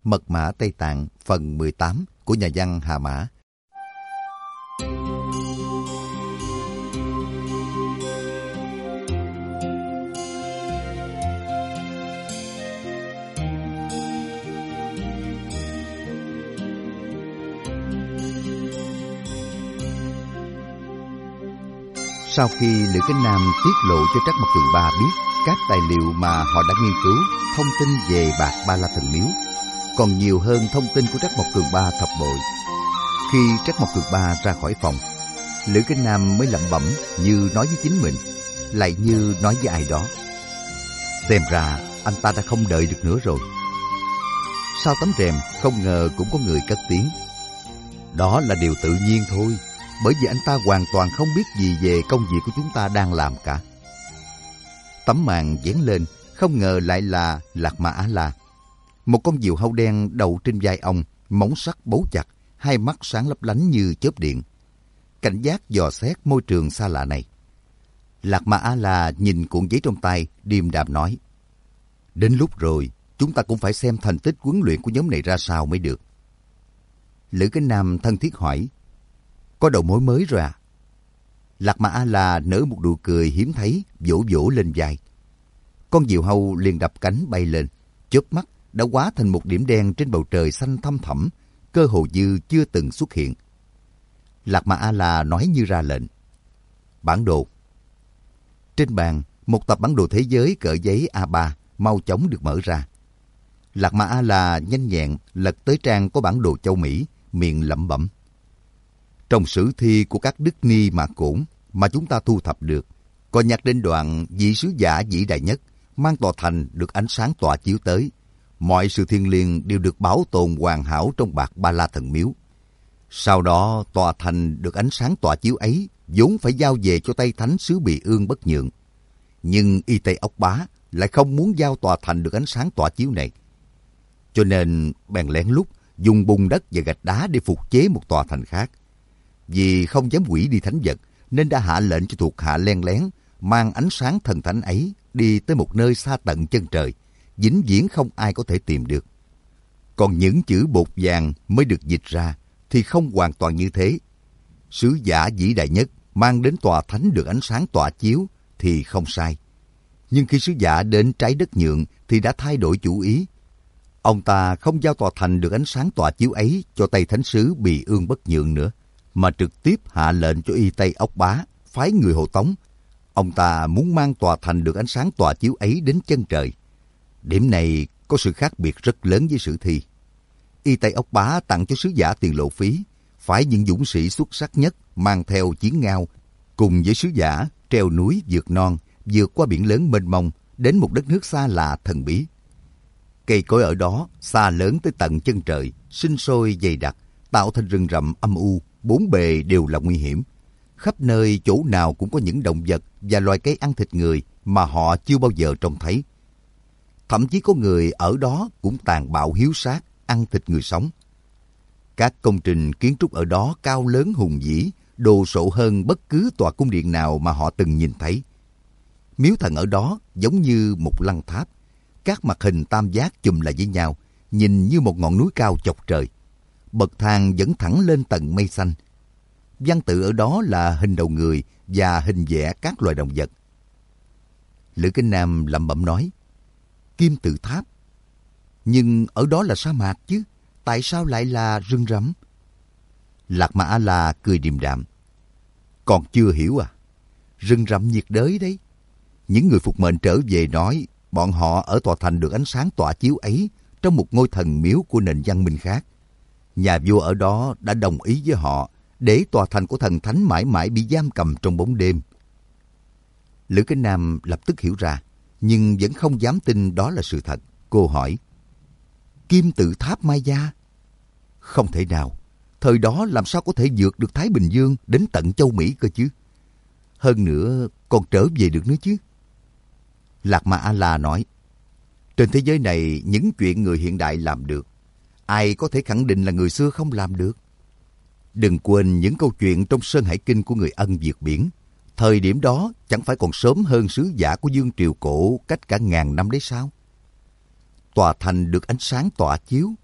Mật mã Tây Tạng phần 18 của nhà văn Hà Mã. Sau khi Lữ Cánh Nam tiết lộ cho Trắc Mộc Cường Ba biết các tài liệu mà họ đã nghiên cứu, thông tin về bạc Ba La Thần Miếu còn nhiều hơn thông tin của Trắc Mộc Cường Ba thập bội. Khi Trắc Mộc Cường Ba ra khỏi phòng, Lữ Cánh Nam mới lẩm bẩm như nói với chính mình, lại như nói với ai đó. Xem ra anh ta đã không đợi được nữa rồi. Sau tấm rèm không ngờ cũng có người cất tiếng. Đó là điều tự nhiên thôi, bởi vì anh ta hoàn toàn không biết gì về công việc của chúng ta đang làm cả. Tấm màn vén lên, không ngờ lại là Lạc Ma A-la. Một con diều hâu đen đầu trên vai ông, móng sắc bấu chặt, hai mắt sáng lấp lánh như chớp điện. Cảnh giác dò xét môi trường xa lạ này. Lạc Ma A-la nhìn cuộn giấy trong tay, điềm đạm nói. Đến lúc rồi, chúng ta cũng phải xem thành tích huấn luyện của nhóm này ra sao mới được. Lữ Cánh Nam thân thiết hỏi. Có đầu mối mới rồi à? Lạc Ma A-la nở một nụ cười hiếm thấy, vỗ vỗ lên vai. Con diều hâu liền đập cánh bay lên, chớp mắt đã hóa thành một điểm đen trên bầu trời xanh thăm thẳm, cơ hồ như chưa từng xuất hiện. Lạc Ma A-la nói như ra lệnh. Bản đồ. Trên bàn, một tập bản đồ thế giới cỡ giấy A3 mau chóng được mở ra. Lạc Ma A-la nhanh nhẹn lật tới trang có bản đồ châu Mỹ, miệng lẩm bẩm. Trong sử thi của các Đức Ni Mã Cổn mà chúng ta thu thập được, có nhắc đến đoạn vị sứ giả vĩ đại nhất mang tòa thành được ánh sáng tỏa chiếu tới. Mọi sự thiêng liêng đều được bảo tồn hoàn hảo trong bạc Ba La Thần Miếu. Sau đó tòa thành được ánh sáng tỏa chiếu ấy vốn phải giao về cho Tây Thánh xứ Bì Ương Bất Nhượng. Nhưng Y Tây Ốc Bá lại không muốn giao tòa thành được ánh sáng tỏa chiếu này. Cho nên bèn lén lút dùng bùn đất và gạch đá để phục chế một tòa thành khác. Vì không dám hủy đi thánh vật, nên đã hạ lệnh cho thuộc hạ len lén mang ánh sáng thần thánh ấy đi tới một nơi xa tận chân trời, vĩnh viễn không ai có thể tìm được. Còn những chữ bột vàng mới được dịch ra thì không hoàn toàn như thế. Sứ giả vĩ đại nhất mang đến tòa thánh được ánh sáng tỏa chiếu thì không sai. Nhưng khi sứ giả đến trái đất Nhượng thì đã thay đổi chủ ý. Ông ta không giao tòa thành được ánh sáng tỏa chiếu ấy cho Tây Thánh xứ Bì Ương Bất Nhượng nữa, mà trực tiếp hạ lệnh cho Y Tây Ốc Bá phái người hộ tống. Ông ta muốn mang tòa thành được ánh sáng tỏa chiếu ấy đến chân trời. Điểm này có sự khác biệt rất lớn với sử thi. Y Tây Ốc Bá tặng cho sứ giả tiền lộ phí, phái những dũng sĩ xuất sắc nhất mang theo chiến ngao, cùng với sứ giả treo núi vượt non, vượt qua biển lớn mênh mông đến một đất nước xa lạ thần bí. Cây cối ở đó xa lớn tới tận chân trời, sinh sôi dày đặc, tạo thành rừng rậm âm u, bốn bề đều là nguy hiểm. Khắp nơi chỗ nào cũng có những động vật và loài cây ăn thịt người mà họ chưa bao giờ trông thấy. Thậm chí có người ở đó cũng tàn bạo hiếu sát, ăn thịt người sống. Các công trình kiến trúc ở đó cao lớn hùng vĩ, đồ sộ hơn bất cứ tòa cung điện nào mà họ từng nhìn thấy. Miếu thần ở đó giống như một lăng tháp, các mặt hình tam giác chùm lại với nhau, nhìn như một ngọn núi cao chọc trời. Bậc thang dẫn thẳng lên tận mây xanh. Văn tự ở đó là hình đầu người và hình vẽ các loài động vật. Lữ Cánh Nam lẩm bẩm nói, Kim tự tháp. Nhưng ở đó là sa mạc chứ, tại sao lại là rừng rậm? Lạc Ma A-la cười điềm đạm. Còn chưa hiểu à? Rừng rậm nhiệt đới đấy. Những người phục mệnh trở về nói bọn họ ở tòa thành được ánh sáng tỏa chiếu ấy trong một ngôi thần miếu của nền văn minh khác. Nhà vua ở đó đã đồng ý với họ để tòa thành của thần thánh mãi mãi bị giam cầm trong bóng đêm. Lữ Cánh Nam lập tức hiểu ra, nhưng vẫn không dám tin đó là sự thật. Cô hỏi, Kim tự tháp Maya? Không thể nào, thời đó làm sao có thể vượt được Thái Bình Dương đến tận châu Mỹ cơ chứ? Hơn nữa, còn trở về được nữa chứ? Lạc Ma A-la nói, trên thế giới này những chuyện người hiện đại làm được, ai có thể khẳng định là người xưa không làm được? Đừng quên những câu chuyện trong Sơn Hải Kinh của người Ân vượt biển. Thời điểm đó chẳng phải còn sớm hơn sứ giả của Dương Triều cổ cách cả ngàn năm đấy sao? Tòa thành được ánh sáng tỏa chiếu,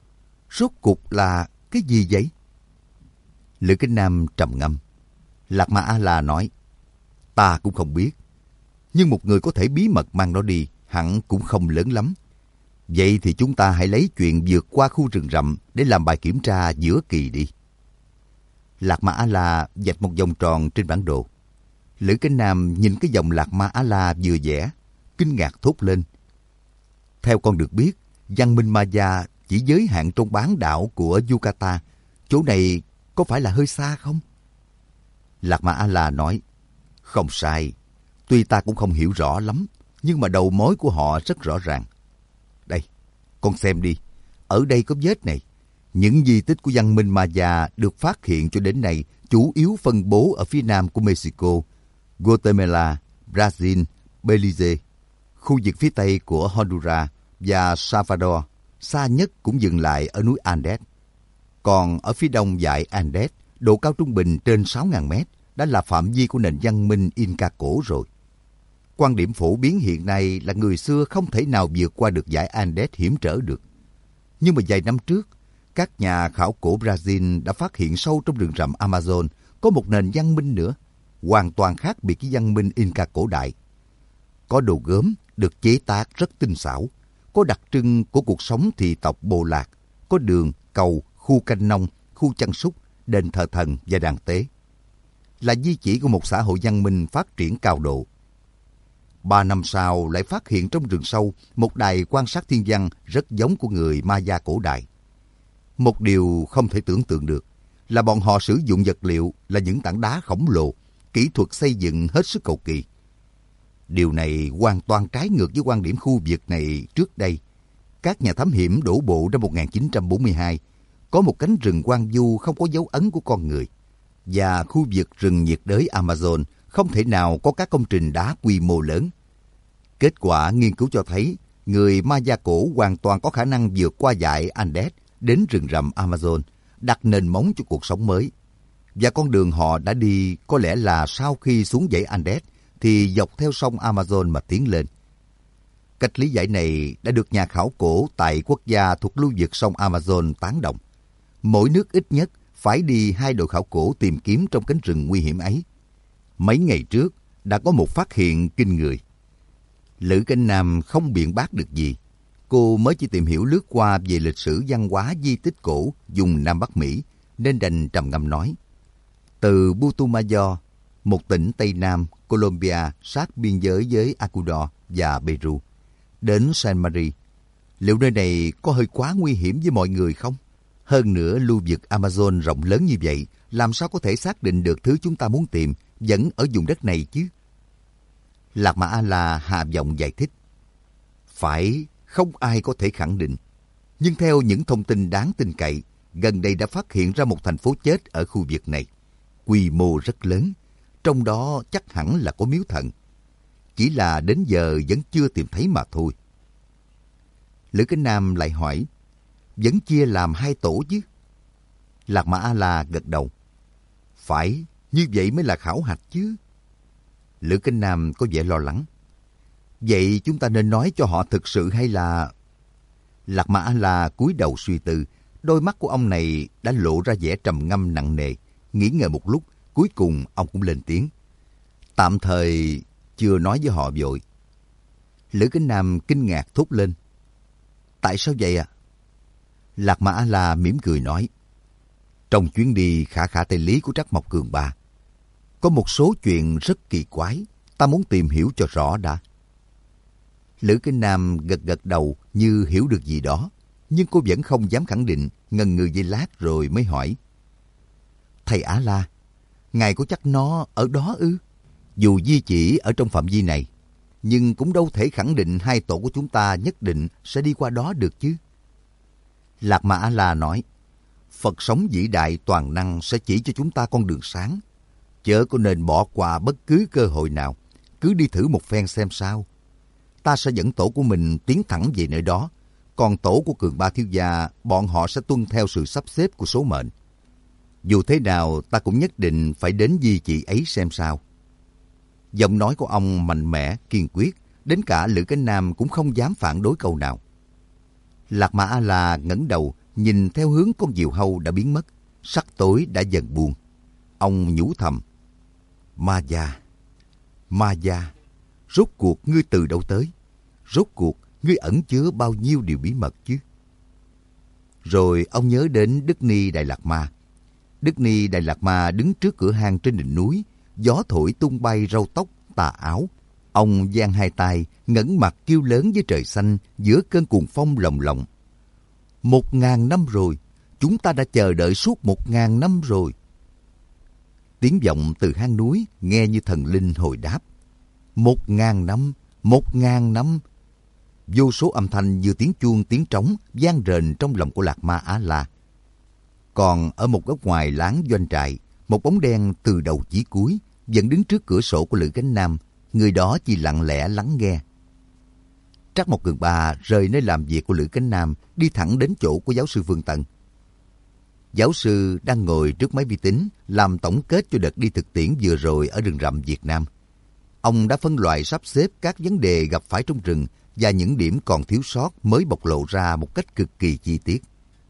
Rốt cuộc là cái gì vậy? Lữ Kính Nam trầm ngâm. Lạc Ma A-la nói, ta cũng không biết. Nhưng một người có thể bí mật mang nó đi hẳn cũng không lớn lắm. Vậy thì chúng ta hãy lấy chuyện vượt qua khu rừng rậm để làm bài kiểm tra giữa kỳ đi. Lạc Ma A-la vạch một vòng tròn trên bản đồ. Lữ Kính Nam nhìn cái vòng Lạc Ma A-la vừa vẽ, kinh ngạc thốt lên. Theo con được biết, văn minh Maya chỉ giới hạn trong bán đảo của Yucatan. Chỗ này có phải là hơi xa không? Lạc Ma A-la nói, không sai. Tuy ta cũng không hiểu rõ lắm, nhưng mà đầu mối của họ rất rõ ràng. Đây, con xem đi. Ở đây có vết này. Những di tích của văn minh Maya được phát hiện cho đến nay chủ yếu phân bố ở phía nam của Mexico, Guatemala, Brazil, Belize, khu vực phía tây của Honduras và Salvador. Xa nhất cũng dừng lại ở núi Andes. Còn ở phía đông dãy Andes, độ cao trung bình trên 6.000 mét đã là phạm vi của nền văn minh Inca cổ rồi. Quan điểm phổ biến hiện nay là người xưa không thể nào vượt qua được dãy Andes hiểm trở được. Nhưng mà vài năm trước, các nhà khảo cổ Brazil đã phát hiện sâu trong rừng rậm Amazon có một nền văn minh nữa, hoàn toàn khác biệt với văn minh Inca cổ đại. Có đồ gốm được chế tác rất tinh xảo, có đặc trưng của cuộc sống thị tộc bộ lạc, có đường, cầu, khu canh nông, khu chăn súc, đền thờ thần và đàn tế. Là di chỉ của một xã hội văn minh phát triển cao độ. 3 năm sau lại phát hiện trong rừng sâu một đài quan sát thiên văn rất giống của người Maya cổ đại. Một điều không thể tưởng tượng được là bọn họ sử dụng vật liệu là những tảng đá khổng lồ, kỹ thuật xây dựng hết sức cầu kỳ. Điều này hoàn toàn trái ngược với quan điểm khu vực này trước đây. Các nhà thám hiểm đổ bộ năm 1942, có một cánh rừng hoang vu không có dấu ấn của con người, và khu vực rừng nhiệt đới Amazon không thể nào có các công trình đá quy mô lớn. Kết quả nghiên cứu cho thấy, người Maya cổ hoàn toàn có khả năng vượt qua dãy Andes đến rừng rậm Amazon, đặt nền móng cho cuộc sống mới. Và con đường họ đã đi có lẽ là sau khi xuống dãy Andes thì dọc theo sông Amazon mà tiến lên. Cách lý giải này đã được nhà khảo cổ tại quốc gia thuộc lưu vực sông Amazon tán đồng. Mỗi nước ít nhất phải đi 2 đội khảo cổ tìm kiếm trong cánh rừng nguy hiểm ấy. Mấy ngày trước đã có một phát hiện kinh người. Lữ Kính Nam không biện bác được gì. Cô mới chỉ tìm hiểu lướt qua về lịch sử văn hóa di tích cổ vùng Nam Bắc Mỹ, nên đành trầm ngâm nói. Từ Putumayo, một tỉnh Tây Nam Colombia sát biên giới với Ecuador và Peru, đến San Marie, liệu nơi này có hơi quá nguy hiểm với mọi người không? Hơn nữa, lưu vực Amazon rộng lớn như vậy, làm sao có thể xác định được thứ chúng ta muốn tìm vẫn ở vùng đất này chứ? Lạc Ma A-la hạ giọng giải thích. Phải, không ai có thể khẳng định. Nhưng theo những thông tin đáng tin cậy, gần đây đã phát hiện ra một thành phố chết ở khu vực này. Quy mô rất lớn, trong đó chắc hẳn là có miếu thần. Chỉ là đến giờ vẫn chưa tìm thấy mà thôi. Lữ Kính Nam lại hỏi, vẫn chia làm 2 tổ chứ? Lạc Ma A-la gật đầu. Phải, như vậy mới là khảo hạch chứ. Lữ Kính Nam có vẻ lo lắng. Vậy chúng ta nên nói cho họ thực sự hay là... Lạc Ma A-la cúi đầu suy tư. Đôi mắt của ông này đã lộ ra vẻ trầm ngâm nặng nề. Nghĩ ngợi một lúc, cuối cùng ông cũng lên tiếng. Tạm thời chưa nói với họ vội. Lữ Kính Nam kinh ngạc thốt lên. Tại sao vậy ạ? Lạc Ma A-la mỉm cười nói. Trong chuyến đi khả khả Tây Lý của Trắc Mộc Cường Ba, có một số chuyện rất kỳ quái, ta muốn tìm hiểu cho rõ đã. Lữ Kính Nam gật gật đầu như hiểu được gì đó, nhưng cô vẫn không dám khẳng định, ngần ngừ giây lát rồi mới hỏi. Thầy A-la, ngài có chắc nó ở đó ư? Dù di chỉ ở trong phạm vi này, nhưng cũng đâu thể khẳng định 2 tổ của chúng ta nhất định sẽ đi qua đó được chứ. Lạc Ma A-la nói, Phật sống vĩ đại toàn năng sẽ chỉ cho chúng ta con đường sáng. Chớ có nên bỏ qua bất cứ cơ hội nào, cứ đi thử một phen xem sao. Ta sẽ dẫn tổ của mình tiến thẳng về nơi đó, còn tổ của Cường Ba thiếu gia, bọn họ sẽ tuân theo sự sắp xếp của số mệnh. Dù thế nào, ta cũng nhất định phải đến di chỉ ấy xem sao. Giọng nói của ông mạnh mẽ, kiên quyết, đến cả Lữ Kính Nam cũng không dám phản đối câu nào. Lạc Ma A-la ngẩng đầu, nhìn theo hướng con diều hâu đã biến mất, sắc tối đã dần buông. Ông nhủ thầm, Ma Gia, rốt cuộc ngươi từ đâu tới? Rốt cuộc ngươi ẩn chứa bao nhiêu điều bí mật chứ? Rồi ông nhớ đến Đức Ni Đại Lạt Ma. Đức Ni Đại Lạt Ma đứng trước cửa hang trên đỉnh núi, gió thổi tung bay râu tóc, tà áo. Ông giang hai tay, ngẩng mặt kêu lớn với trời xanh giữa cơn cuồng phong lồng lộng. 1000 năm rồi, chúng ta đã chờ đợi suốt 1000 năm rồi. Tiếng vọng từ hang núi nghe như thần linh hồi đáp. 1000 năm, 1000 năm. Vô số âm thanh như tiếng chuông tiếng trống vang rền trong lòng của Lạt Ma Á La. Còn ở một góc ngoài láng doanh trại, một bóng đen từ đầu chí cuối vẫn đứng trước cửa sổ của Lữ Chánh Nam. Người đó chỉ lặng lẽ lắng nghe. Trắc Mộc Cường Ba rời nơi làm việc của Lữ Chánh Nam, đi thẳng đến chỗ của giáo sư Phương Tân. Giáo sư đang ngồi trước máy vi tính làm tổng kết cho đợt đi thực tiễn vừa rồi ở rừng rậm Việt Nam. Ông đã phân loại sắp xếp các vấn đề gặp phải trong rừng và những điểm còn thiếu sót mới bộc lộ ra một cách cực kỳ chi tiết.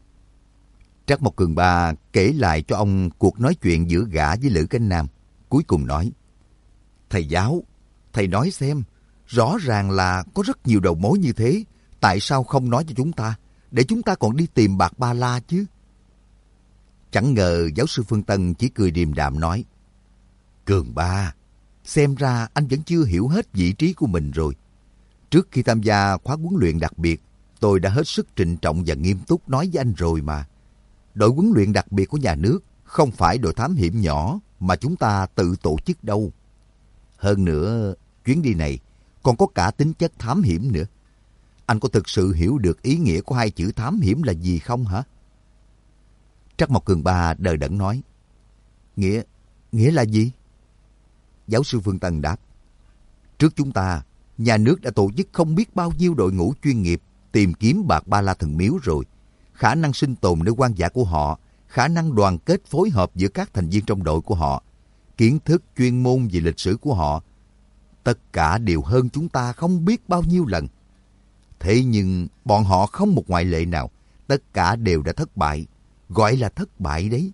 Trắc Mộc Cường Ba kể lại cho ông cuộc nói chuyện giữa gã với Lữ Chánh Nam. Cuối cùng nói, thầy giáo, thầy nói xem, rõ ràng là có rất nhiều đầu mối như thế, tại sao không nói cho chúng ta, để chúng ta còn đi tìm bạc ba la chứ? Chẳng ngờ giáo sư Phương Tân chỉ cười điềm đạm nói, Cường Ba, xem ra anh vẫn chưa hiểu hết vị trí của mình rồi. Trước khi tham gia khóa huấn luyện đặc biệt, tôi đã hết sức trịnh trọng và nghiêm túc nói với anh rồi mà. Đội huấn luyện đặc biệt của nhà nước không phải đội thám hiểm nhỏ mà chúng ta tự tổ chức đâu. Hơn nữa, chuyến đi này còn có cả tính chất thám hiểm nữa. Anh có thực sự hiểu được ý nghĩa của hai chữ thám hiểm là gì không hả? Trắc Mộc Cường Ba đờ đẫn nói, Nghĩa là gì? Giáo sư Phương Tân đáp, trước chúng ta, nhà nước đã tổ chức không biết bao nhiêu đội ngũ chuyên nghiệp tìm kiếm bạc ba la thần miếu rồi. Khả năng sinh tồn nơi hoang dã của họ, khả năng đoàn kết phối hợp giữa các thành viên trong đội của họ, kiến thức chuyên môn về lịch sử của họ, tất cả đều hơn chúng ta không biết bao nhiêu lần. Thế nhưng bọn họ không một ngoại lệ nào, tất cả đều đã thất bại, gọi là thất bại đấy.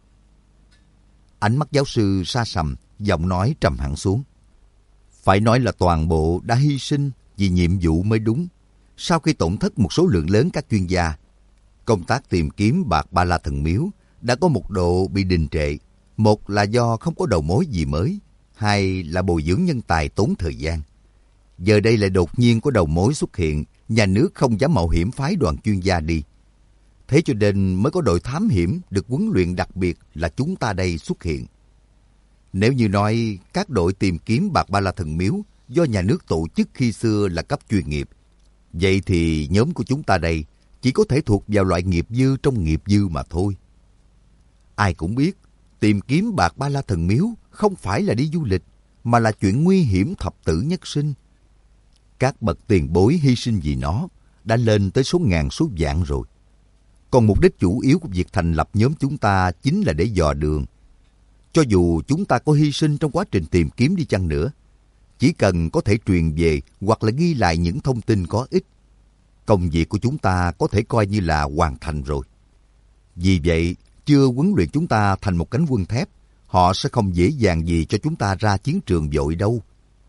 Ánh mắt giáo sư sa sầm, giọng nói trầm hẳn xuống. Phải nói là toàn bộ đã hy sinh vì nhiệm vụ mới đúng. Sau khi tổn thất một số lượng lớn các chuyên gia, công tác tìm kiếm bạc ba la thần miếu đã có một độ bị đình trệ. Một là do không có đầu mối gì mới, hai là bồi dưỡng nhân tài tốn thời gian. Giờ đây lại đột nhiên có đầu mối xuất hiện, nhà nước không dám mạo hiểm phái đoàn chuyên gia đi. Thế cho nên mới có đội thám hiểm được huấn luyện đặc biệt là chúng ta đây xuất hiện. Nếu như nói các đội tìm kiếm bạc ba la thần miếu do nhà nước tổ chức khi xưa là cấp chuyên nghiệp, vậy thì nhóm của chúng ta đây chỉ có thể thuộc vào loại nghiệp dư trong nghiệp dư mà thôi. Ai cũng biết, tìm kiếm bạc ba la thần miếu không phải là đi du lịch, mà là chuyện nguy hiểm thập tử nhất sinh. Các bậc tiền bối hy sinh vì nó đã lên tới số ngàn số vạn rồi. Còn mục đích chủ yếu của việc thành lập nhóm chúng ta chính là để dò đường. Cho dù chúng ta có hy sinh trong quá trình tìm kiếm đi chăng nữa, chỉ cần có thể truyền về hoặc là ghi lại những thông tin có ích, công việc của chúng ta có thể coi như là hoàn thành rồi. Vì vậy, chưa huấn luyện chúng ta thành một cánh quân thép, họ sẽ không dễ dàng gì cho chúng ta ra chiến trường vội đâu.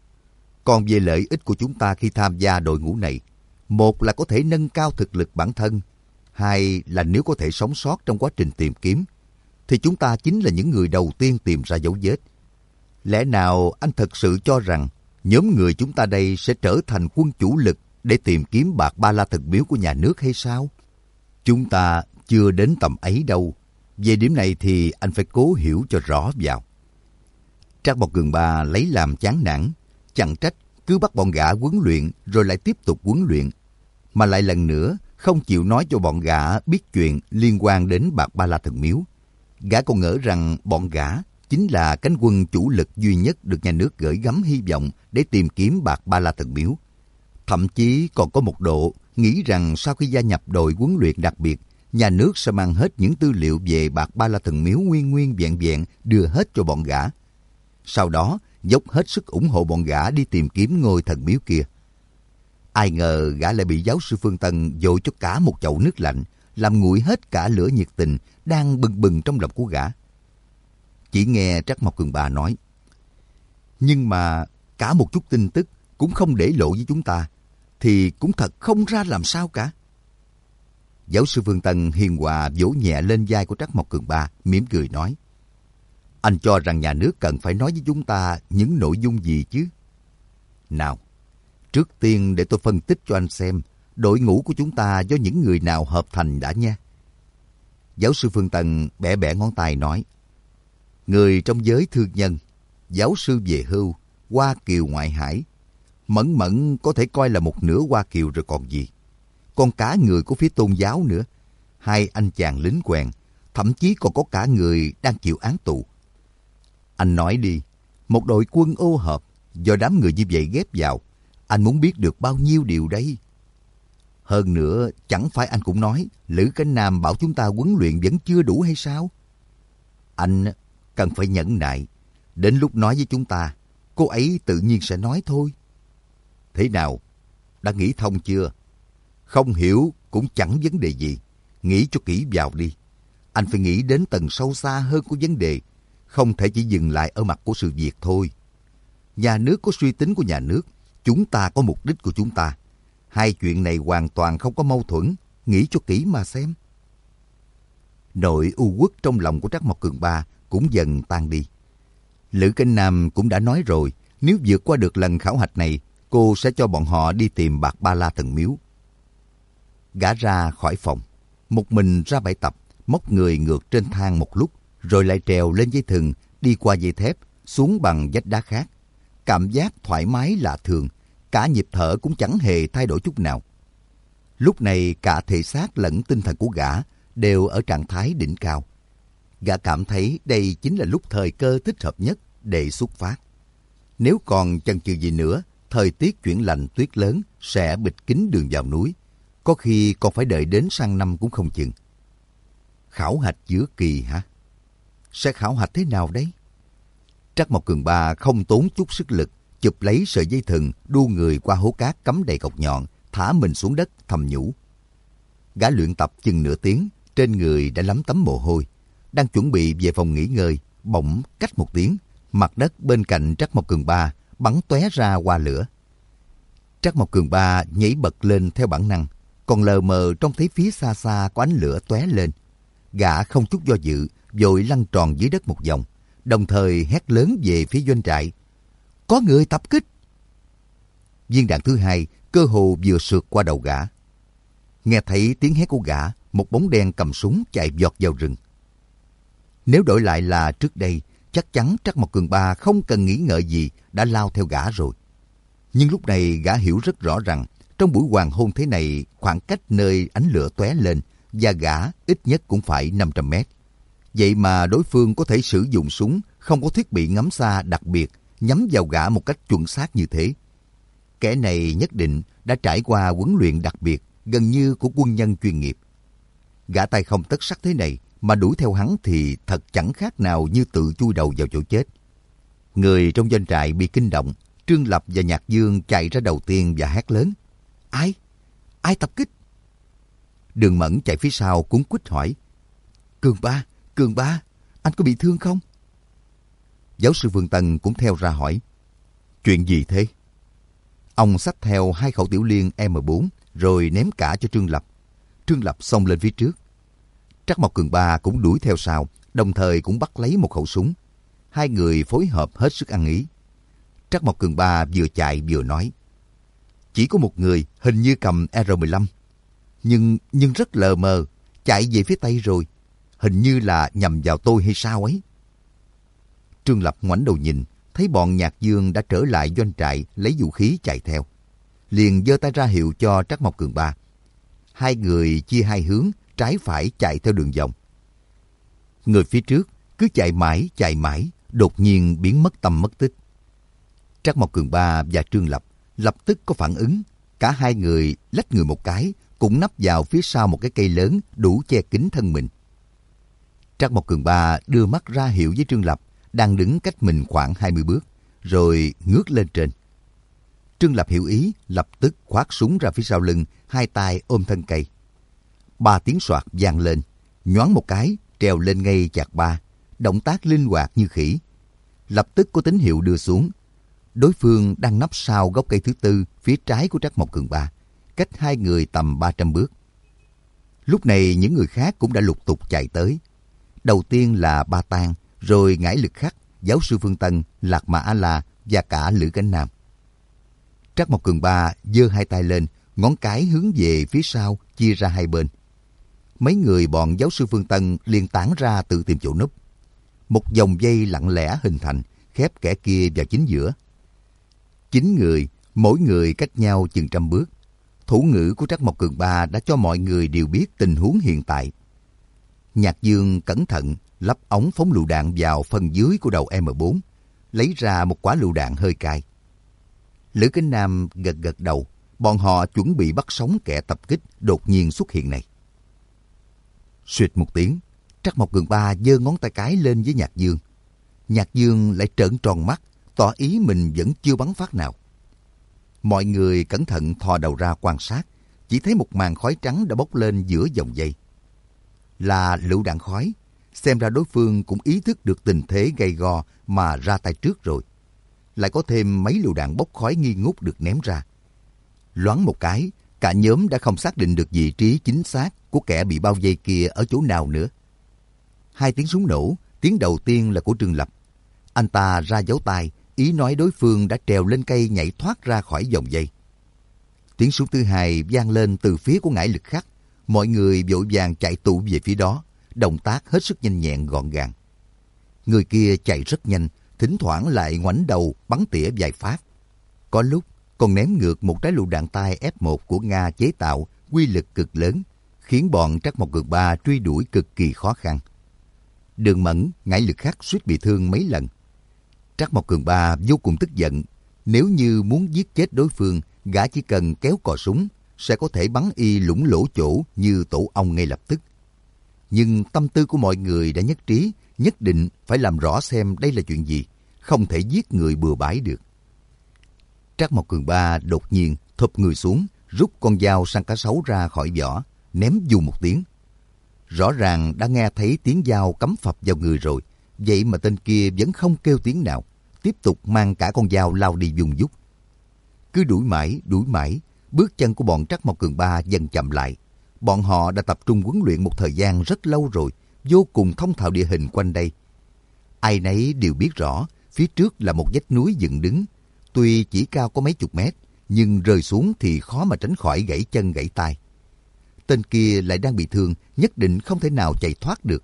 Còn về lợi ích của chúng ta khi tham gia đội ngũ này, một là có thể nâng cao thực lực bản thân, hai là nếu có thể sống sót trong quá trình tìm kiếm, thì chúng ta chính là những người đầu tiên tìm ra dấu vết. Lẽ nào anh thật sự cho rằng nhóm người chúng ta đây sẽ trở thành quân chủ lực để tìm kiếm bạc ba la thần miếu của nhà nước hay sao? Chúng ta chưa đến tầm ấy đâu. Về điểm này thì anh phải cố hiểu cho rõ vào. Trắc Mộc Cường Ba lấy làm chán nản, chẳng trách cứ bắt bọn gã huấn luyện rồi lại tiếp tục huấn luyện, mà lại lần nữa không chịu nói cho bọn gã biết chuyện liên quan đến bạc ba la thần miếu. Gã còn ngỡ rằng bọn gã chính là cánh quân chủ lực duy nhất được nhà nước gửi gắm hy vọng để tìm kiếm bạc ba la thần miếu. Thậm chí còn có một độ nghĩ rằng sau khi gia nhập đội huấn luyện đặc biệt, nhà nước sẽ mang hết những tư liệu về bạc ba la thần miếu nguyên vẹn vẹn đưa hết cho bọn gã. Sau đó dốc hết sức ủng hộ bọn gã đi tìm kiếm ngôi thần miếu kia. Ai ngờ gã lại bị giáo sư Phương Tân dội cho cả một chậu nước lạnh, làm nguội hết cả lửa nhiệt tình đang bừng bừng trong lòng của gã. Chỉ nghe Trắc Mộc Cường Ba nói, nhưng mà cả một chút tin tức cũng không để lộ với chúng ta, thì cũng thật không ra làm sao cả. Giáo sư Phương Tân hiền hòa vỗ nhẹ lên vai của Trắc Mộc Cường Ba, mỉm cười nói, anh cho rằng nhà nước cần phải nói với chúng ta những nội dung gì chứ? Nào, trước tiên để tôi phân tích cho anh xem đội ngũ của chúng ta do những người nào hợp thành đã nha. Giáo sư Phương Tân bẻ bẻ ngón tay nói, người trong giới thương nhân, giáo sư về hưu, Hoa Kiều ngoại hải. Mẫn Mẫn có thể coi là một nửa Hoa Kiều rồi còn gì. Còn cả người của phía tôn giáo nữa. 2 anh chàng lính quèn, thậm chí còn có cả người đang chịu án tù. Anh nói đi, một đội quân ô hợp do đám người như vậy ghép vào, anh muốn biết được bao nhiêu điều đây? Hơn nữa, chẳng phải anh cũng nói Lữ Cánh Nam bảo chúng ta huấn luyện vẫn chưa đủ hay sao? Anh cần phải nhẫn nại. Đến lúc nói với chúng ta, cô ấy tự nhiên sẽ nói thôi. Thế nào? Đã nghĩ thông chưa? Không hiểu cũng chẳng vấn đề gì. Nghĩ cho kỹ vào đi. Anh phải nghĩ đến tầng sâu xa hơn của vấn đề. Không thể chỉ dừng lại ở mặt của sự việc thôi. Nhà nước có suy tính của nhà nước. Chúng ta có mục đích của chúng ta. 2 chuyện này hoàn toàn không có mâu thuẫn. Nghĩ cho kỹ mà xem. Nỗi u uất trong lòng của Trắc Mộc Cường Ba cũng dần tan đi. Lữ Cánh Nam cũng đã nói rồi, nếu vượt qua được lần khảo hạch này, cô sẽ cho bọn họ đi tìm Bạc Ba La Thần Miếu. Gã ra khỏi phòng, một mình ra bãi tập, móc người ngược trên thang một lúc, rồi lại trèo lên dây thừng, đi qua dây thép, xuống bằng vách đá khác. Cảm giác thoải mái lạ thường, cả nhịp thở cũng chẳng hề thay đổi chút nào. Lúc này cả thể xác lẫn tinh thần của gã đều ở trạng thái đỉnh cao. Gã cảm thấy đây chính là lúc thời cơ thích hợp nhất để xuất phát. Nếu còn chần chừ gì nữa, thời tiết chuyển lạnh tuyết lớn sẽ bịt kín đường vào núi. Có khi còn phải đợi đến sang năm cũng không chừng. Khảo hạch giữa kỳ hả? Sẽ khảo hạch thế nào đấy? Trắc Mộc Cường Ba không tốn chút sức lực, chụp lấy sợi dây thừng, đu người qua hố cát cắm đầy cọc nhọn, thả mình xuống đất thầm nhủ. Gã luyện tập chừng nửa tiếng, trên người đã lấm tấm mồ hôi. Đang chuẩn bị về phòng nghỉ ngơi, bỗng cách một tiếng, mặt đất bên cạnh Trắc Mộc Cường Ba bắn tóe ra hoa lửa. Trắc Mộc Cường Ba nhảy bật lên theo bản năng, còn lờ mờ trông thấy phía xa xa có ánh lửa tóe lên. Gã không chút do dự, vội lăn tròn dưới đất một vòng, đồng thời hét lớn về phía doanh trại. Có người tập kích! Viên đạn thứ 2 cơ hồ vừa sượt qua đầu gã. Nghe thấy tiếng hét của gã, một bóng đen cầm súng chạy vọt vào rừng. Nếu đổi lại là trước đây, chắc chắn Trắc Mộc Cường Ba không cần nghĩ ngợi gì đã lao theo gã rồi. Nhưng lúc này gã hiểu rất rõ rằng trong buổi hoàng hôn thế này, khoảng cách nơi ánh lửa tóe lên và gã ít nhất cũng phải 500 mét. Vậy mà đối phương có thể sử dụng súng không có thiết bị ngắm xa đặc biệt nhắm vào gã một cách chuẩn xác như thế. Kẻ này nhất định đã trải qua huấn luyện đặc biệt gần như của quân nhân chuyên nghiệp. Gã tay không tất sắt thế này mà đuổi theo hắn thì thật chẳng khác nào như tự chui đầu vào chỗ chết. Người trong doanh trại bị kinh động, Trương Lập và Nhạc Dương chạy ra đầu tiên và hét lớn. Ai? Ai tập kích? Đường Mẫn chạy phía sau cuống quýt hỏi. Cường Ba, anh có bị thương không? Giáo sư Phương Tân cũng theo ra hỏi. Chuyện gì thế? Ông xách theo 2 khẩu tiểu liên M4 rồi ném cả cho Trương Lập. Trương Lập xông lên phía trước. Trắc Mộc Cường Ba cũng đuổi theo sau, đồng thời cũng bắt lấy một khẩu súng. 2 người phối hợp hết sức ăn ý. Trắc Mộc Cường Ba vừa chạy vừa nói. Chỉ có một người hình như cầm R15. Nhưng rất lờ mờ, chạy về phía Tây rồi. Hình như là nhằm vào tôi hay sao ấy. Trương Lập ngoảnh đầu nhìn, thấy bọn Nhạc Dương đã trở lại doanh trại lấy vũ khí chạy theo. Liền giơ tay ra hiệu cho Trắc Mộc Cường Ba. 2 người chia 2 hướng, trái phải chạy theo đường vòng. Người phía trước cứ chạy mãi, đột nhiên biến mất tăm mất tích. Trắc Mộc Cường Ba và Trương Lập lập tức có phản ứng. Cả 2 người lách người một cái, cũng nấp vào phía sau một cái cây lớn đủ che kín thân mình. Trắc Mộc Cường Ba đưa mắt ra hiệu với Trương Lập, đang đứng cách mình khoảng 20 bước, rồi ngước lên trên. Trương Lập hiểu ý, lập tức khoác súng ra phía sau lưng, 2 tay ôm thân cây. 3 tiếng soạt vang lên, nhoáng một cái, trèo lên ngay chạc 3, động tác linh hoạt như khỉ. Lập tức có tín hiệu đưa xuống. Đối phương đang nấp sau gốc cây thứ tư phía trái của Trắc Mộc Cường Ba, cách 2 người tầm 300 bước. Lúc này những người khác cũng đã lục tục chạy tới. Đầu tiên là Ba Tang, rồi Ngải Lực Khắc, Giáo sư Phương Tân, Lạc Mà A-la và cả Lữ Cánh Nam. Trắc Mộc Cường Ba giơ 2 tay lên, ngón cái hướng về phía sau, chia ra 2 bên. Mấy người bọn Giáo sư Phương Tân liền tản ra tự tìm chỗ núp. Một vòng dây lặng lẽ hình thành, khép kẻ kia vào chính giữa. 9 người, mỗi người cách nhau chừng 100 bước. Thủ ngữ của Trắc Mộc Cường Ba đã cho mọi người đều biết tình huống hiện tại. Nhạc Dương cẩn thận lắp ống phóng lựu đạn vào phần dưới của đầu M4, lấy ra một quả lựu đạn hơi cay. Lữ Cánh Nam gật gật đầu, bọn họ chuẩn bị bắt sống kẻ tập kích đột nhiên xuất hiện này. Suýt một tiếng, Trắc Mộc Cường Ba giơ ngón tay cái lên với Nhạc Dương. Nhạc Dương lại trợn tròn mắt, tỏ ý mình vẫn chưa bắn phát nào. Mọi người cẩn thận thò đầu ra quan sát, chỉ thấy một màn khói trắng đã bốc lên giữa dòng dây. Là lựu đạn khói, xem ra đối phương cũng ý thức được tình thế gay go mà ra tay trước rồi. Lại có thêm mấy lựu đạn bốc khói nghi ngút được ném ra. Loáng một cái, cả nhóm đã không xác định được vị trí chính xác của kẻ bị bao vây kia ở chỗ nào nữa. 2 tiếng súng nổ, tiếng đầu tiên là của Trương Lập. Anh ta ra dấu tay, ý nói đối phương đã trèo lên cây nhảy thoát ra khỏi vòng dây. Tiếng súng thứ hai vang lên từ phía của Ngải Lực Khắc. Mọi người vội vàng chạy tụ về phía đó, động tác hết sức nhanh nhẹn gọn gàng. Người kia chạy rất nhanh, thỉnh thoảng lại ngoảnh đầu bắn tỉa vài phát. Có lúc còn ném ngược một trái lựu đạn tay F1 của Nga chế tạo, uy lực cực lớn, khiến bọn Trắc Mộc Cường Ba truy đuổi cực kỳ khó khăn. Đường Mẫn, Ngải Lực Khắc suýt bị thương mấy lần. Trắc Mộc Cường Ba vô cùng tức giận. Nếu như muốn giết chết đối phương, gã chỉ cần kéo cò súng, sẽ có thể bắn y lủng lỗ chỗ như tổ ong ngay lập tức. Nhưng tâm tư của mọi người đã nhất trí, nhất định phải làm rõ xem đây là chuyện gì, không thể giết người bừa bãi được. Trắc Mộc Cường Ba đột nhiên thụp người xuống, rút con dao săn cá sấu ra khỏi vỏ, ném dù một tiếng. Rõ ràng đã nghe thấy tiếng dao cắm phập vào người rồi, vậy mà tên kia vẫn không kêu tiếng nào, tiếp tục mang cả con dao lao đi vùng vút. Cứ đuổi mãi, bước chân của bọn Trắc Mộc Cường Ba dần chậm lại. Bọn họ đã tập trung huấn luyện một thời gian rất lâu rồi, vô cùng thông thạo địa hình quanh đây. Ai nấy đều biết rõ, phía trước là một vách núi dựng đứng. Tuy chỉ cao có mấy chục mét, nhưng rơi xuống thì khó mà tránh khỏi gãy chân gãy tay. Tên kia lại đang bị thương, nhất định không thể nào chạy thoát được.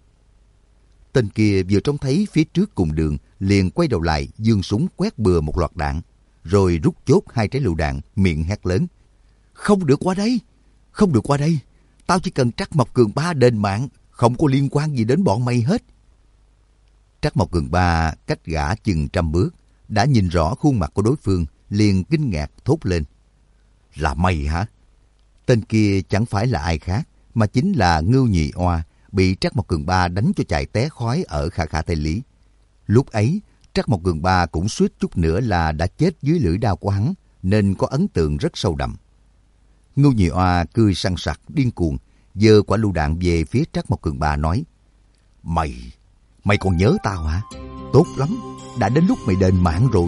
Tên kia vừa trông thấy phía trước cùng đường, liền quay đầu lại, giương súng quét bừa một loạt đạn, rồi rút chốt 2 trái lựu đạn, miệng hét lớn: Không được qua đây! Không được qua đây! Tao chỉ cần Trắc Mộc Cường Ba đền mạng, không có liên quan gì đến bọn mày hết. Trắc Mộc Cường Ba cách gã chừng 100 bước, đã nhìn rõ khuôn mặt của đối phương, liền kinh ngạc thốt lên: Là mày hả? Tên kia chẳng phải là ai khác, mà chính là Ngưu Nhị Oa, bị Trắc Mộc Cường Ba đánh cho chạy té khói ở Khả Khả Tây Lý. Lúc ấy, Trắc Mộc Cường Ba cũng suýt chút nữa là đã chết dưới lưỡi đao của hắn, nên có ấn tượng rất sâu đậm. Ngưu Nhị Oa cười sằng sặc điên cuồng, giơ quả lựu đạn về phía Trắc Mộc Cường Ba nói: Mày còn nhớ tao hả? Tốt lắm, đã đến lúc mày đền mạng rồi.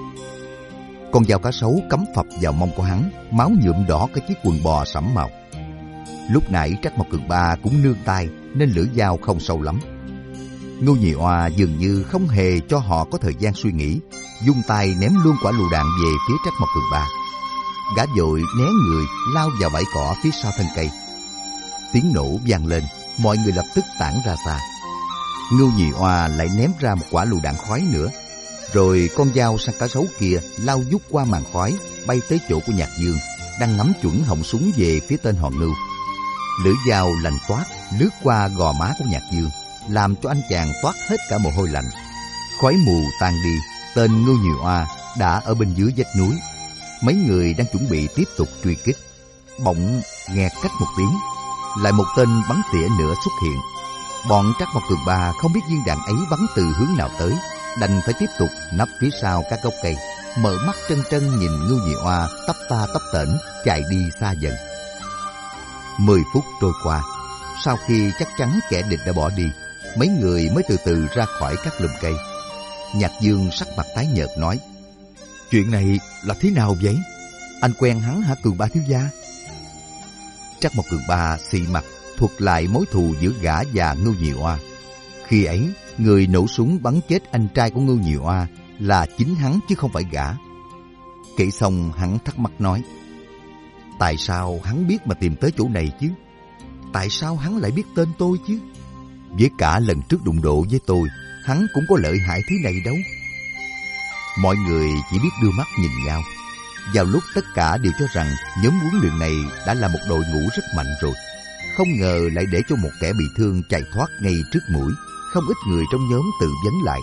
Con dao cá sấu cắm phập vào mông của hắn, máu nhuộm đỏ cái chiếc quần bò sẫm màu. Lúc nãy Trắc Mộc Cường Ba cũng nương tay nên lưỡi dao không sâu lắm. Ngưu Nhị Oa dường như không hề cho họ có thời gian suy nghĩ, vung tay ném luôn quả lựu đạn về phía Trắc Mộc Cường Ba. Gã vội né người lao vào bãi cỏ phía sau thân cây. Tiếng nổ vang lên, mọi người lập tức tản ra xa. Ngưu Nhị Oa lại ném ra một quả lựu đạn khói nữa, rồi con dao săn cá sấu kia lao vút qua màn khói, bay tới chỗ của Nhạc Dương, đang ngắm chuẩn họng súng về phía tên họ Ngưu. Lưỡi dao lạnh toát lướt qua gò má của Nhạc Dương, làm cho anh chàng toát hết cả mồ hôi lạnh. Khói mù tan đi, tên Ngưu Nhị Oa đã ở bên dưới vách núi. Mấy người đang chuẩn bị tiếp tục truy kích, bỗng nghe cách một tiếng, lại một tên bắn tỉa nữa xuất hiện. Bọn Trắc Mộc Cường Ba không biết viên đạn ấy bắn từ hướng nào tới, đành phải tiếp tục nấp phía sau các gốc cây, mở mắt trân trân nhìn Ngưu Nhị Oa tấp ta tấp tễnh chạy đi xa dần. 10 phút trôi qua, sau khi chắc chắn kẻ địch đã bỏ đi, mấy người mới từ từ ra khỏi các lùm cây. Nhạc Dương sắc mặt tái nhợt nói: "Chuyện này là thế nào vậy? Anh quen hắn hả Cường Ba thiếu gia?" Trắc Mộc Cường Ba xị mặt thuật lại mối thù giữa gã và Ngưu Nhị Oa. Khi ấy, người nổ súng bắn chết anh trai của Ngưu Nhị Oa là chính hắn chứ không phải gã. Kể xong hắn thắc mắc nói: "Tại sao hắn biết mà tìm tới chỗ này chứ? Tại sao hắn lại biết tên tôi chứ? Với cả lần trước đụng độ với tôi, hắn cũng có lợi hại thế này đâu." Mọi người chỉ biết đưa mắt nhìn nhau. Vào lúc tất cả đều cho rằng nhóm huấn luyện này đã là một đội ngũ rất mạnh rồi, không ngờ lại để cho một kẻ bị thương chạy thoát ngay trước mũi. Không ít người trong nhóm tự vấn lại: